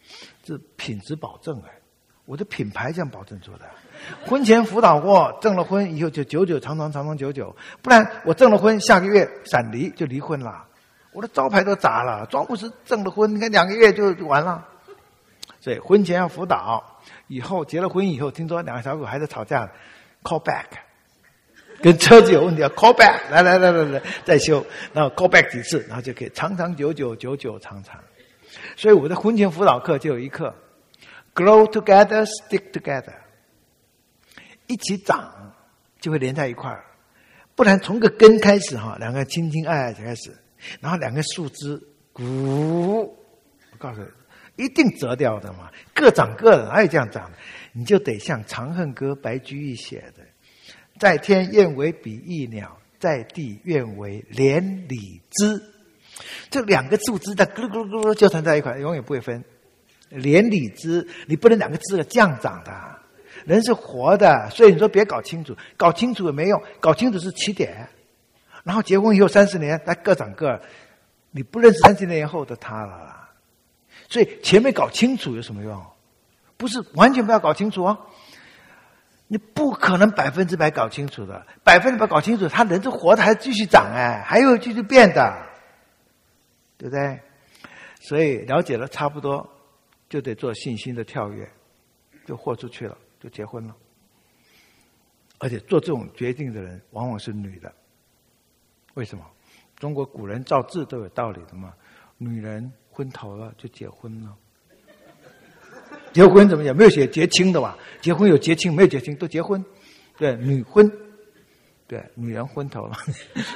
[SPEAKER 1] 这品质保证哎，我的品牌这样保证做的。婚前辅导过，证了婚以后就久久长长长长久久，不然我证了婚下个月闪离就离婚了，我的招牌都砸了。庄牧师证了婚，你看两个月就完了。所以婚前要辅导，以后结了婚以后，听说两个小狗还在吵架 ，call back， 跟车子有问题要 call back， 来来来来来再修，然后 call back 几次，然后就可以长长久久久久长长。所以我的婚前辅导课就有一课 ，grow together, stick together， 一起长就会连在一块儿，不然从个根开始哈，两个亲亲爱爱就开始，然后两个树枝，咕，我告诉你。一定折掉的嘛，各长各的，哪有这样长的？你就得像《长恨歌》白居易写的：“在天愿为比翼鸟，在地愿为连理枝。”这两个树枝在咕噜咕噜咕噜纠缠在一块，永远不会分。连理枝，你不能两个枝这样长的。人是活的，所以你说别搞清楚，搞清楚也没用，搞清楚是起点。然后结婚以后三十年，再各长各，你不认识三十年后的他了。所以前面搞清楚有什么用？不是完全不要搞清楚哦，你不可能百分之百搞清楚的，百分之百搞清楚，他人是活的，还继续长哎，还有继续变的，对不对？所以了解了差不多，就得做信心的跳跃，就豁出去了，就结婚了。而且做这种决定的人往往是女的，为什么？中国古人造字都有道理的嘛，女人昏头了就结婚了，结婚怎么讲？没有写结亲的吧？结婚有结亲，没有结亲都结婚，对，女婚，对，女人昏头了。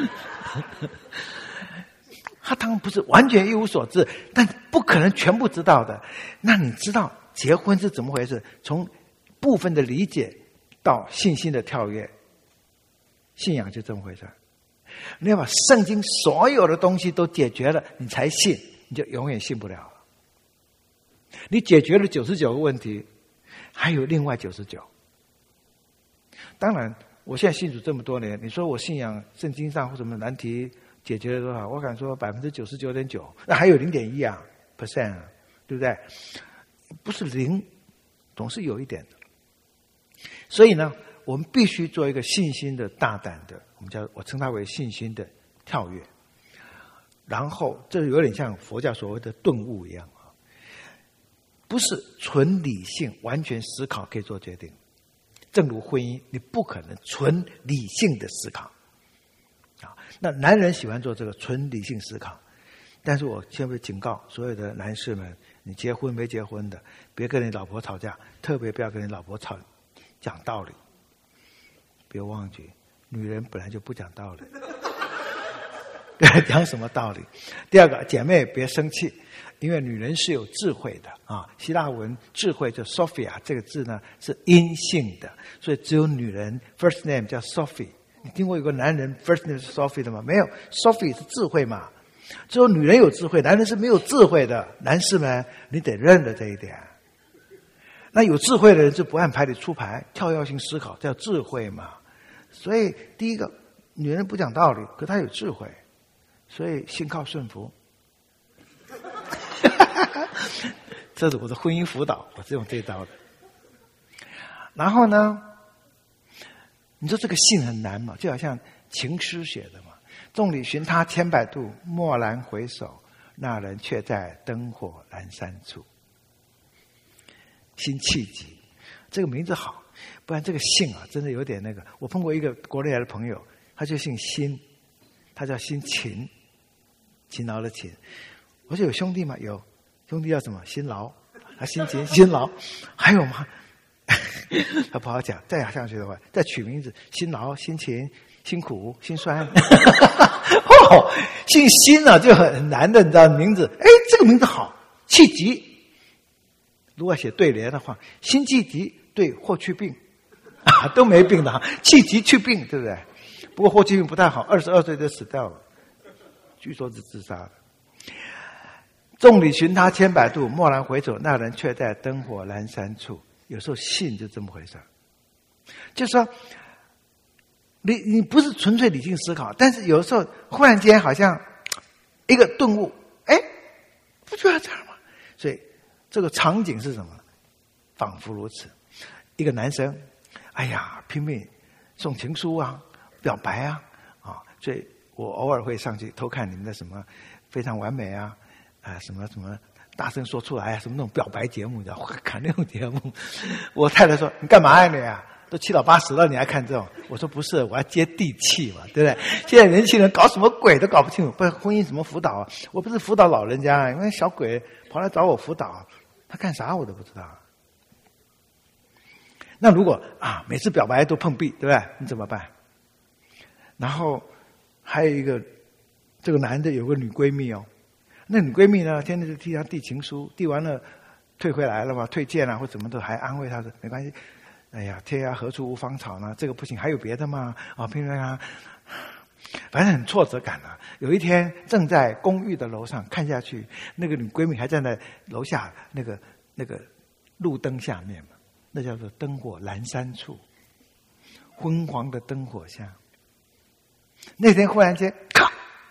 [SPEAKER 1] 他当然不是完全一无所知，但不可能全部知道的。那你知道结婚是怎么回事？从部分的理解到信心的跳跃，信仰就这么回事。你要把圣经所有的东西都解决了，你才信。你就永远信不了了。你解决了九十九个问题，还有另外九十九。当然，我现在信主这么多年，你说我信仰圣经上或什么难题解决了多少？我敢说百分之九十九点九，那还有零点一啊 percent 啊，对不对？不是零，总是有一点的。所以呢，我们必须做一个信心的大胆的，我们叫我称它为信心的跳跃。然后，这有点像佛教所谓的顿悟一样啊，不是纯理性、完全思考可以做决定。正如婚姻，你不可能纯理性的思考啊。那男人喜欢做这个纯理性思考，但是我先会警告所有的男士们：你结婚没结婚的，别跟你老婆吵架，特别不要跟你老婆吵讲道理。别忘记，女人本来就不讲道理。讲什么道理？第二个，姐妹别生气，因为女人是有智慧的啊。希腊文智慧就 Sophia 这个字呢是阴性的，所以只有女人 first name 叫 Sophie。你听过有个男人 first name 是 Sophie 的吗？没有 ，Sophie 是智慧嘛。只有女人有智慧，男人是没有智慧的。男士们，你得认得这一点。那有智慧的人就不按牌理出牌，跳跃性思考叫智慧嘛。所以第一个，女人不讲道理，可她有智慧。所以信靠顺服，这是我的婚姻辅导，我是用这招的。然后呢，你说这个信很难嘛？就好像情诗写的嘛，“众里寻他千百度，蓦然回首，那人却在灯火阑珊处。”辛弃疾，这个名字好，不然这个姓啊，真的有点那个。我碰过一个国内来的朋友，他就姓辛，他叫辛勤。勤劳的勤，我说有兄弟吗？有，兄弟叫什么？辛劳，啊，辛勤、辛劳，还有吗？他不好讲，再下去的话，再取名字，辛劳、辛勤、辛苦、辛酸。哦，姓辛啊，就很难的，你知道名字？哎，这个名字好，气急。如果写对联的话，辛弃疾对霍去病啊，都没病的哈，气急去病，对不对？不过霍去病不太好，二十二岁就死掉了。据说是自杀的。众里寻他千百度，蓦然回首，那人却在灯火阑珊处。有时候信就这么回事，就是说，你你不是纯粹理性思考，但是有时候忽然间好像一个顿悟，哎，不就要这样吗？所以这个场景是什么？仿佛如此，一个男生，哎呀，拼命送情书啊，表白啊，啊，所以我偶尔会上去偷看你们的什么非常完美啊，啊，什么什么大声说出来啊，什么那种表白节目，你知道，看那种节目。我太太说：“你干嘛呀你啊？都七老八十了，你还看这种？”我说：“不是，我要接地气嘛，对不对？现在年轻人搞什么鬼都搞不清楚，不是婚姻什么辅导啊？我不是辅导老人家，因为小鬼跑来找我辅导，他干啥我都不知道。”那如果啊，每次表白都碰壁，对不对？你怎么办？然后还有一个，这个男的有个女闺蜜哦，那女闺蜜呢，天天就替他递情书，递完了退回来了嘛，退件啊或怎么都还安慰他说没关系。哎呀，天涯何处无芳草呢？这个不行，还有别的吗？啊，拼命啊，反正很挫折感啊。有一天正在公寓的楼上看下去，那个女闺蜜还站在楼下那个那个路灯下面嘛。那叫做灯火阑珊处，昏黄的灯火下。那天忽然间，咔！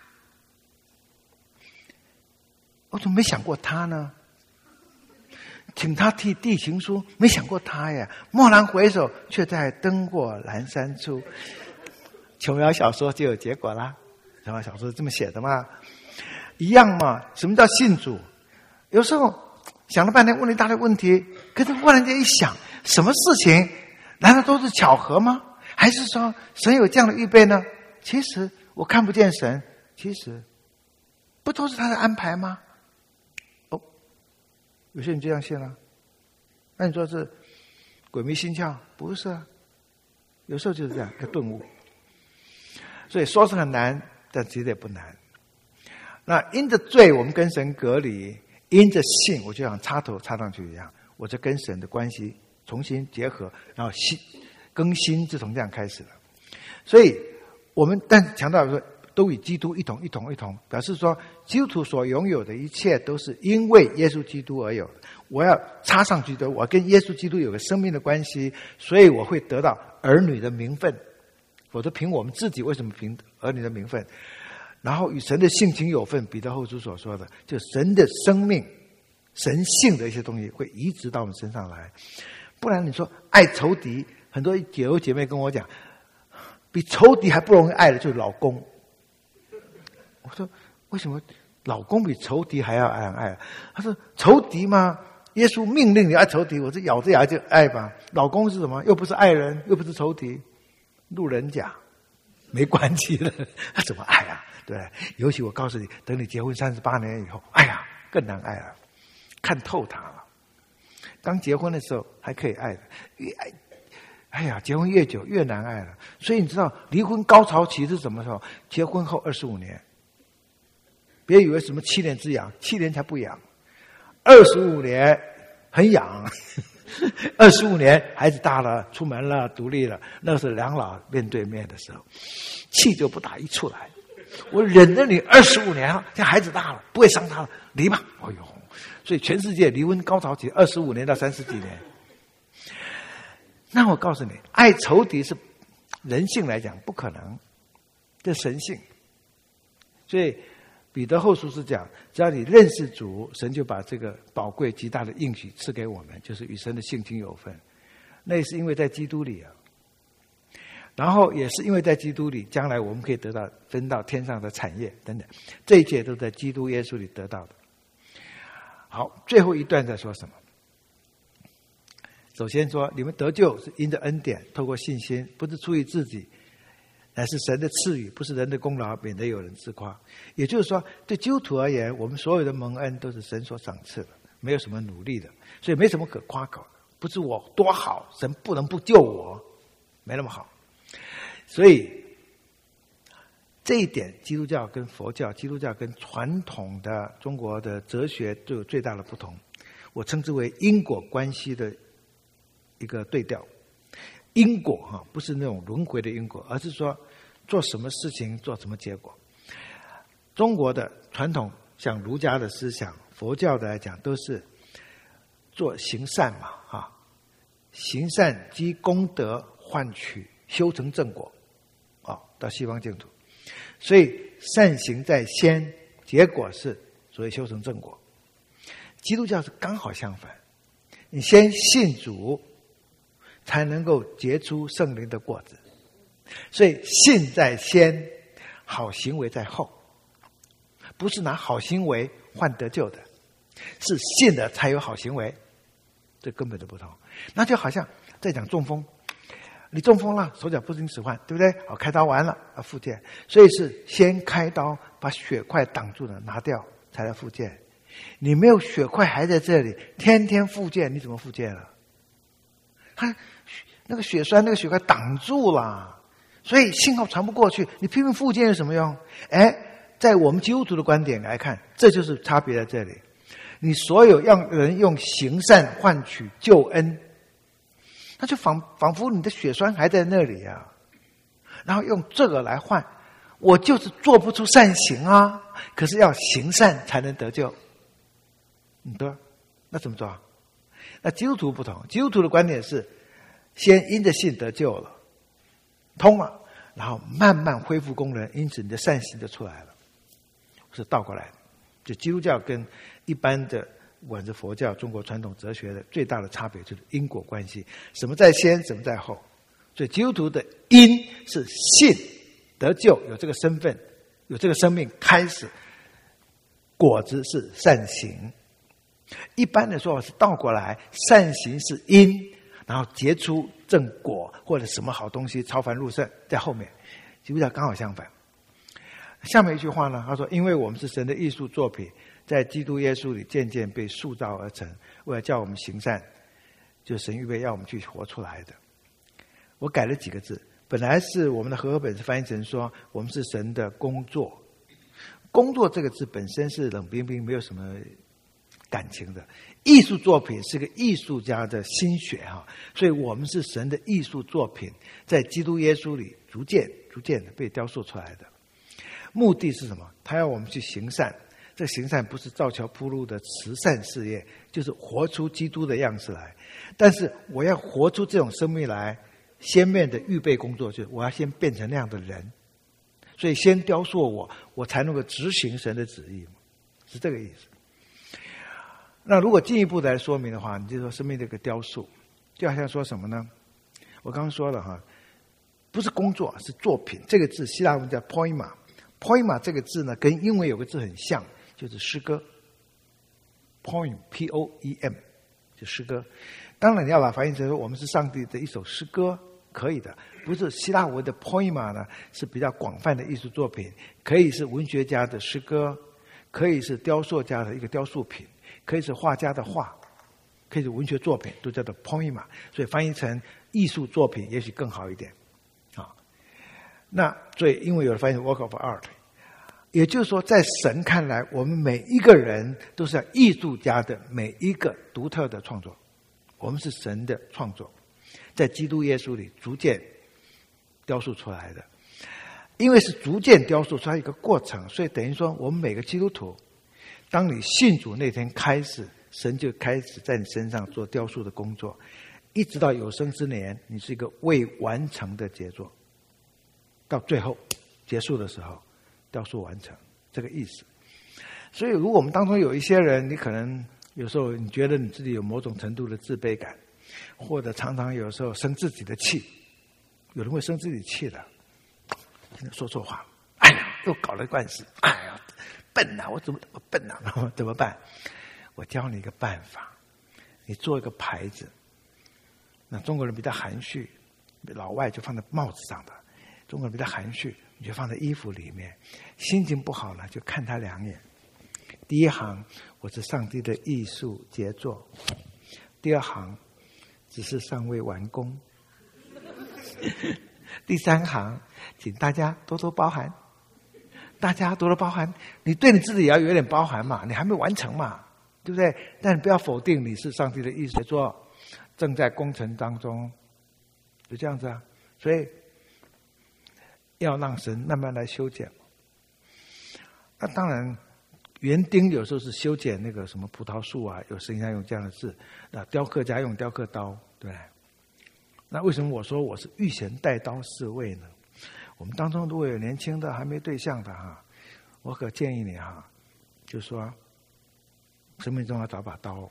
[SPEAKER 1] 我怎么没想过他呢？请他替递情书，没想过他呀。蓦然回首，却在灯火阑珊处。琼瑶小说就有结果啦，琼瑶小说这么写的嘛，一样嘛。什么叫信主？有时候想了半天，问了一大堆问题，可是忽然间一想。什么事情难道都是巧合吗？还是说神有这样的预备呢？其实我看不见神，其实不都是他的安排吗？哦，有些人这样信了，那你说是鬼迷心窍？不是啊，有时候就是这样一个顿悟。所以说是很难，但其实也不难。那因着罪我们跟神隔离，因着信我就像插头插上去一样，我就跟神的关系重新结合，然后新更新自从这样开始了。所以我们但强调说，都与基督一同一同一同，表示说基督徒所拥有的一切都是因为耶稣基督而有的。我要插上去的，我跟耶稣基督有个生命的关系，所以我会得到儿女的名分。否则凭我们自己为什么凭儿女的名分？然后与神的性情有份，彼得后书所说的，就神的生命、神性的一些东西会移植到我们身上来。不然你说爱仇敌，很多姐友姐妹跟我讲，比仇敌还不容易爱的就是老公。我说为什么老公比仇敌还要爱爱？他说仇敌吗？耶稣命令你爱仇敌，我这咬着牙就爱吧。老公是什么？又不是爱人，又不是仇敌，路人甲，没关系的，他怎么爱啊？对，尤其我告诉你，等你结婚三十八年以后，哎呀，更难爱了，看透他了。刚结婚的时候还可以爱的，越爱，哎呀，结婚越久越难爱了。所以你知道离婚高潮期是什么时候？结婚后二十五年。别以为什么七年之痒，七年才不痒，二十五年很痒。二十五年孩子大了，出门了，独立了，那是两老面对面的时候，气就不打一处来。我忍着你二十五年了，现在孩子大了，不会伤他了，离吧。哎呦，所以全世界离婚高潮期二十五年到三十几年。那我告诉你，爱仇敌是人性来讲不可能，这神性。所以彼得后书是讲，只要你认识主，神就把这个宝贵极大的应许赐给我们，就是与神的性情有份。那也是因为在基督里啊，然后也是因为在基督里，将来我们可以得到分到天上的产业等等，这一切都在基督耶稣里得到的。好，最后一段在说什么？首先说，你们得救是因着恩典，透过信心，不是出于自己，乃是神的赐予，不是人的功劳，免得有人自夸。也就是说，对基督徒而言，我们所有的蒙恩都是神所赏赐的，没有什么努力的，所以没什么可夸口的。不是我多好，神不能不救我，没那么好。所以这一点，基督教跟佛教、基督教跟传统的中国的哲学都有最大的不同。我称之为因果关系的一个对调。因果哈，不是那种轮回的因果，而是说做什么事情做什么结果。中国的传统像儒家的思想、佛教的来讲，都是做行善嘛，哈，行善积功德，换取修成正果，啊，到西方净土，所以善行在先，结果是所谓修成正果。 基督教是刚好相反，你先信主，才能够结出圣灵的果子。所以信在先，好行为在后，不是拿好行为换得救的，是信了才有好行为，这根本的不同。那就好像在讲中风，你中风了，手脚不听使唤，对不对？好，开刀完了啊，复健，所以是先开刀把血块挡住了拿掉，才来复健。你没有血块还在这里，天天复健，你怎么复健了？他那个血栓、那个血块挡住了，所以信号传不过去。你拼命复健有什么用？哎，在我们基督徒的观点来看，这就是差别在这里。你所有让人用行善换取救恩，那就仿仿佛你的血栓还在那里啊，然后用这个来换，我就是做不出善行啊，可是要行善才能得救。嗯，对，那怎么做啊？那基督徒不同，基督徒的观点是先因着信得救了，通了，然后慢慢恢复功能，因此你的善行就出来了，是倒过来的。就基督教跟一般的不管是佛教、中国传统哲学的最大的差别就是因果关系，什么在先，什么在后。所以基督徒的因是信得救，有这个身份，有这个生命开始，果子是善行。一般的说法是倒过来，善行是因，然后结出正果或者什么好东西超凡入圣在后面。基督教刚好相反。下面一句话呢，他说因为我们是神的艺术作品，在基督耶稣里渐渐被塑造而成，为了叫我们行善，就是神预备要我们去活出来的。我改了几个字，本来是我们的和合本是翻译成说我们是神的工作。工作这个字本身是冷冰冰，没有什么感情的。艺术作品是个艺术家的心血哈，所以我们是神的艺术作品，在基督耶稣里逐渐逐渐的被雕塑出来的。目的是什么？他要我们去行善。这个行善不是造桥铺路的慈善事业，就是活出基督的样式来。但是我要活出这种生命来，先面的预备工作就是我要先变成那样的人，所以先雕塑我，我才能够执行神的旨意，是这个意思。那如果进一步的来说明的话，你就说生命这个雕塑，就好像说什么呢？我刚刚说了哈，不是工作，是作品。这个字希腊文叫 poema。poema 这个字呢，跟英文有个字很像，就是诗歌。poem P O E M 就诗歌。当然你要把它翻译成说我们是上帝的一首诗歌，可以的。不是希腊文的 poema 呢，是比较广泛的艺术作品，可以是文学家的诗歌，可以是雕塑家的一个雕塑品，可以是画家的画，可以是文学作品，都叫做 poema。所以翻译成艺术作品也许更好一点。那所以因为有的翻译 work of art， 也就是说在神看来，我们每一个人都是艺术家的每一个独特的创作，我们是神的创作，在基督耶稣里逐渐雕塑出来的。因为是逐渐雕塑出来一个过程，所以等于说我们每个基督徒，当你信主那天开始，神就开始在你身上做雕塑的工作，一直到有生之年，你是一个未完成的杰作，到最后结束的时候雕塑完成，这个意思。所以如果我们当中有一些人，你可能有时候你觉得你自己有某种程度的自卑感，或者常常有时候生自己的气，有人会生自己气的，说错话，哎呀又搞了官司，哎呀笨啊，我怎么怎么笨啊，怎么办？我教你一个办法，你做一个牌子，那中国人比较含蓄，老外就放在帽子上的，中国人比较含蓄，你就放在衣服里面，心情不好了就看他两眼。第一行，我是上帝的艺术杰作；第二行，只是尚未完工；第三行，请大家多多包涵。大家多多包涵，你对你自己也要有点包涵嘛，你还没完成嘛，对不对？但你不要否定你是上帝的艺术杰作，正在工程当中，就这样子啊。所以要让神慢慢来修剪。那当然园丁有时候是修剪那个什么葡萄树啊，有神家用这样的字，那雕刻家用雕刻刀，对不对？那为什么我说我是御前带刀侍卫呢？我们当中如果有年轻的还没对象的哈，我可建议你哈，就说生命中要找把刀。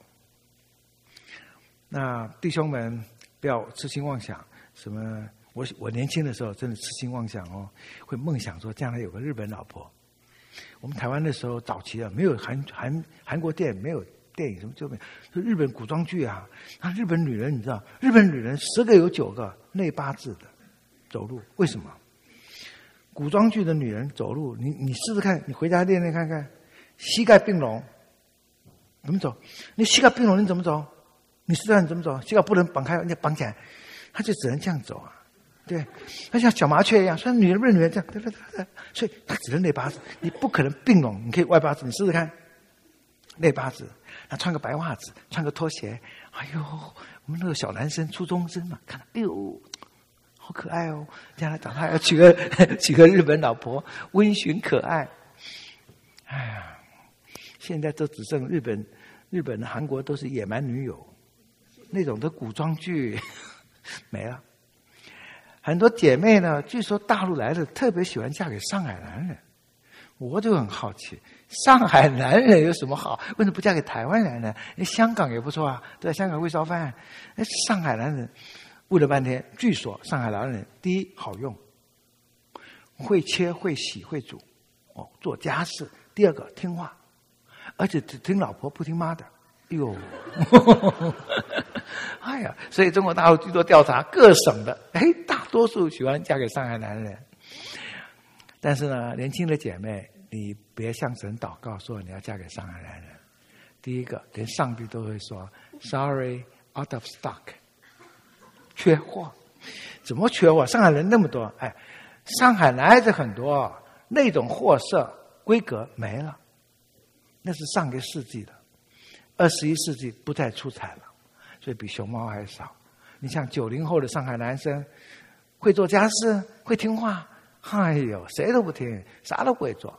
[SPEAKER 1] 那弟兄们不要痴心妄想，什么我我年轻的时候真的痴心妄想哦，会梦想说将来有个日本老婆。我们台湾的时候早期啊，没有韩韩韩国电影，没有电影什么就没有，就日本古装剧啊，那日本女人你知道，日本女人十个有九个内八字的走路，为什么？古装剧的女人走路，你你试试看，你回家练练看看，膝盖并拢，怎么走？你膝盖并拢你怎么走？你试试你怎么走？膝盖不能绑开，你绑起来，他就只能这样走啊。对，他像小麻雀一样，虽然女人不是女人这样，对对对，所以他只能内八字，你不可能并拢，你可以外八字，你试试看，内八字，他穿个白袜子，穿个拖鞋，哎呦，我们那个小男生初中生嘛，看，哎呦，好可爱哦，将来长大要娶个娶个日本老婆，温驯可爱。哎呀，现在都只剩日本、日本、韩国都是野蛮女友，那种的古装剧没了。很多姐妹呢，据说大陆来的特别喜欢嫁给上海男人，我就很好奇，上海男人有什么好？为什么不嫁给台湾人呢？香港也不错啊，对，香港会烧饭。上海男人问了半天，据说上海男人第一好用，会切会洗会煮，哦，做家事。第二个听话，而且只听老婆不听妈的。哎呦，哎呀，所以中国大陆据说调查各省的，哎，大多数喜欢嫁给上海男人。但是呢，年轻的姐妹，你别向神祷告说你要嫁给上海男人。第一个，连上帝都会说 ，Sorry, out of stock， 缺货。怎么缺货？上海人那么多，哎，上海男孩子很多，那种货色规格没了，那是上个世纪的。二十一世纪不再出彩了，所以比熊猫还少。你像九零后的上海男生，会做家事，会听话，哎呦，谁都不听，啥都不会做。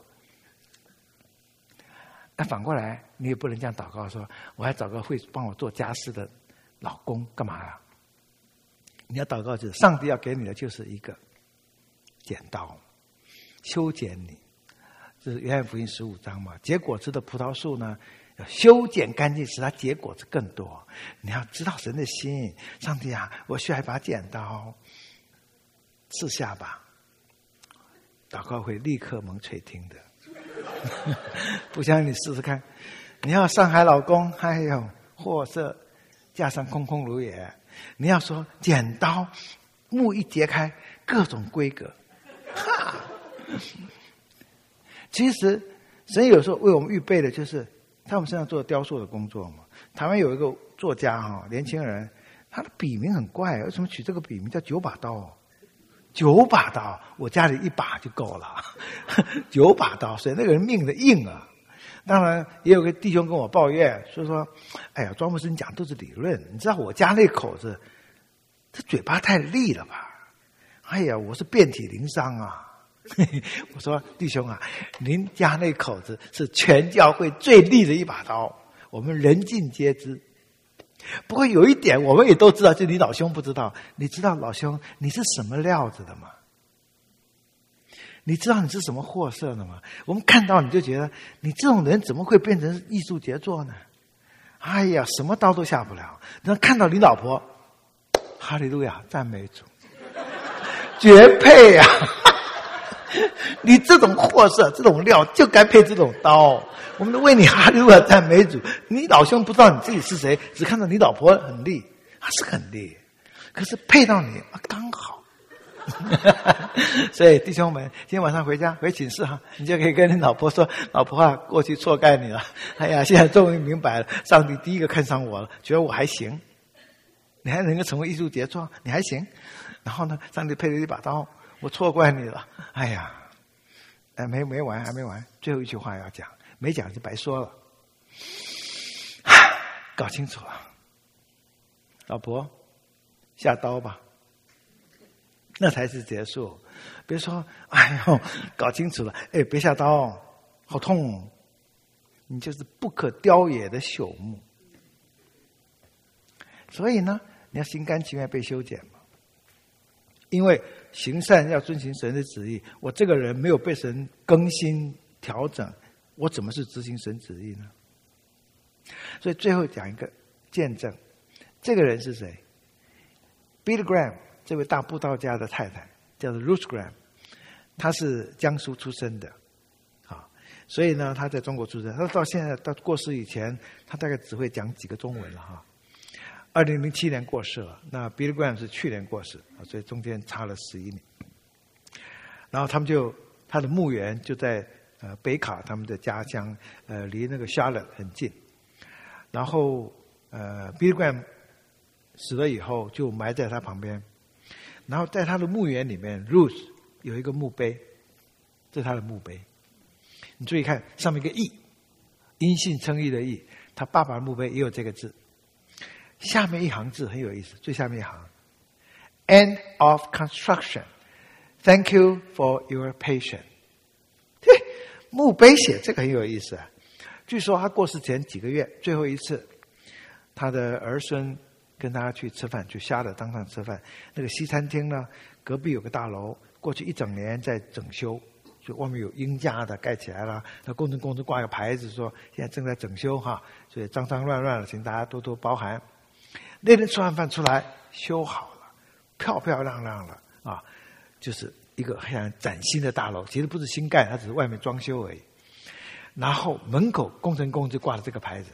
[SPEAKER 1] 那反过来，你也不能这样祷告说，我还找个会帮我做家事的老公，干嘛呀？你要祷告就是，上帝要给你的就是一个剪刀，修剪你。这是约翰福音十五章嘛。结果子的葡萄树呢，要修剪干净，使它结果子更多。你要知道神的心，上帝啊，我需要一把剪刀，刺下吧。祷告会立刻蒙垂听的。不相信你试试看，你要上海老公，哎呦，货色架上空空如也。你要说剪刀，木一揭开，各种规格。哈，其实神有时候为我们预备的就是在我们身上做雕塑的工作嘛。台湾有一个作家哈，年轻人，他的笔名很怪，为什么取这个笔名叫九把刀？九把刀，我家里一把就够了，九把刀，所以那个人命的硬啊。当然也有个弟兄跟我抱怨，说说，哎呀，庄牧师你讲都是理论，你知道我家那口子，这嘴巴太利了吧？哎呀，我是遍体鳞伤啊。我说弟兄啊，您家那口子是全教会最利的一把刀，我们人尽皆知。不过有一点我们也都知道，就你老兄不知道，你知道老兄你是什么料子的吗？你知道你是什么货色的吗？我们看到你就觉得你这种人怎么会变成艺术杰作呢？哎呀，什么刀都下不了。然后看到你老婆，哈利路亚，赞美主，绝配呀、啊！你这种货色这种料就该配这种刀，我们都为你哈利路亚赞美主。你老兄不知道你自己是谁，只看到你老婆很利，她是很利，可是配到你啊刚好。所以弟兄们，今天晚上回家回寝室哈，你就可以跟你老婆说，老婆啊，过去错怪你了，哎呀，现在终于明白了，上帝第一个看上我了，觉得我还行，你还能够成为艺术杰作，你还行。然后呢，上帝配了一把刀，我错怪你了，哎呀，哎，没没完，还没完，最后一句话要讲，没讲就白说了。搞清楚了，老婆，下刀吧，那才是结束。别说，哎呦，搞清楚了，哎，别下刀，好痛哦，你就是不可雕也的朽木。所以呢，你要心甘情愿被修剪嘛。因为行善要遵行神的旨意，我这个人没有被神更新调整，我怎么是执行神旨意呢？ 所以最后讲一个见证，这个人是谁 ？Billy Graham 这位大布道家的太太叫做 Ruth Graham， 她是江苏出生的，啊，所以呢，她在中国出生。她到现在到过世以前，她大概只会讲几个中文了哈。二零零七年过世了，那 Billy Graham 是去年过世，所以中间差了十一年。然后他们就他的墓园就在呃北卡他们的家乡，呃离那个 Charlotte 很近。然后呃 Billy Graham 死了以后就埋在他旁边，然后在他的墓园里面 Ruth 有一个墓碑，这是他的墓碑。你注意看上面一个义，因信称义的义，他爸爸的墓碑也有这个字。下面一行字很有意思，最下面一行 End of construction. Thank you for your patience. 墓碑写这个很有意思啊。据说他过世前几个月，最后一次，他的儿孙跟他去吃饭，去瞎的当上吃饭。那个西餐厅呢，隔壁有个大楼，过去一整年在整修，所以外面有鹰架的盖起来了。那工程公司挂个牌子说现在正在整修哈，所以脏脏乱乱的，请大家多多包涵。那天吃完饭出来，修好了，漂漂亮亮了啊，就是一个很崭新的大楼，其实不是新盖，它只是外面装修而已。然后门口工程公司挂了这个牌子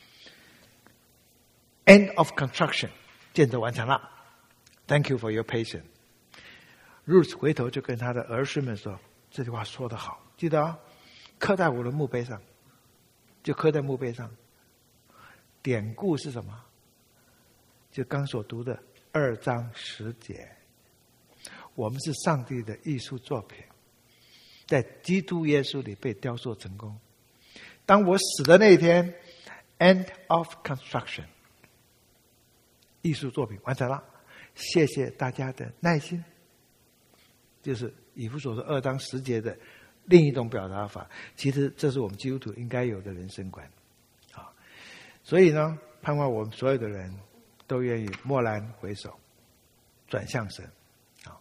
[SPEAKER 1] ，End of construction， 建设完成了 ，Thank you for your patience。Ruth 回头就跟他的儿孙们说：“这句话说得好，记得啊，刻在我的墓碑上，就刻在墓碑上。典故是什么？就刚所读的二章十节，我们是上帝的艺术作品，在基督耶稣里被雕塑成功。当我死的那一天 ，End of construction， 艺术作品完成了。谢谢大家的耐心。就是以弗所说二章十节的另一种表达法。其实这是我们基督徒应该有的人生观。啊，所以呢，盼望我们所有的人都愿意蓦然回首，转向神。啊，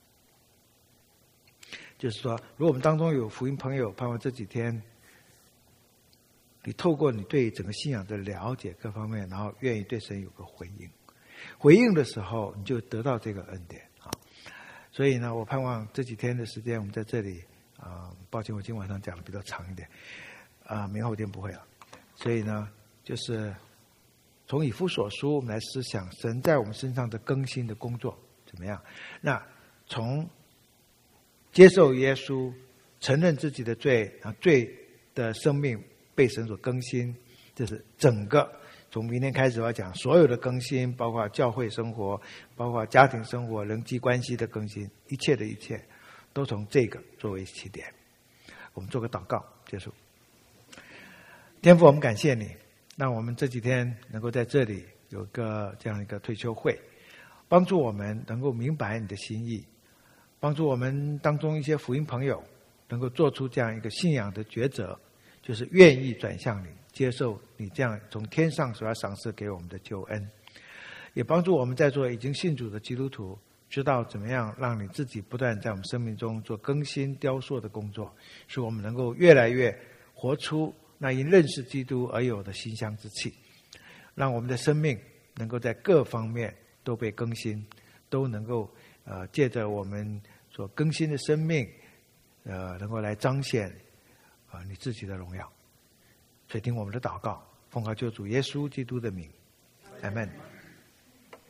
[SPEAKER 1] 就是说，如果我们当中有福音朋友，盼望这几天你透过你对整个信仰的了解各方面，然后愿意对神有个回应。回应的时候，你就得到这个恩典啊。所以呢，我盼望这几天的时间，我们在这里啊、呃，抱歉，我今天晚上讲的比较长一点啊、呃，明后天不会了。所以呢，就是从以弗所书，我们来思想神在我们身上的更新的工作怎么样？那从接受耶稣，承认自己的罪，啊，罪的生命被神所更新，这是整个从明天开始我要讲所有的更新，包括教会生活，包括家庭生活、人际关系的更新，一切的一切都从这个作为起点。我们做个祷告结束。天父，我们感谢你，让我们这几天能够在这里有个这样一个退休会，帮助我们能够明白你的心意，帮助我们当中一些福音朋友能够做出这样一个信仰的抉择，就是愿意转向你，接受你这样从天上所要赏赐给我们的救恩，也帮助我们在座已经信主的基督徒知道怎么样让你自己不断在我们生命中做更新雕塑的工作，使我们能够越来越活出那因认识基督而有的馨香之气，让我们的生命能够在各方面都被更新，都能够呃借着我们所更新的生命，呃能够来彰显啊、呃、你自己的荣耀。所以听我们的祷告，奉靠救主耶稣基督的名，阿们。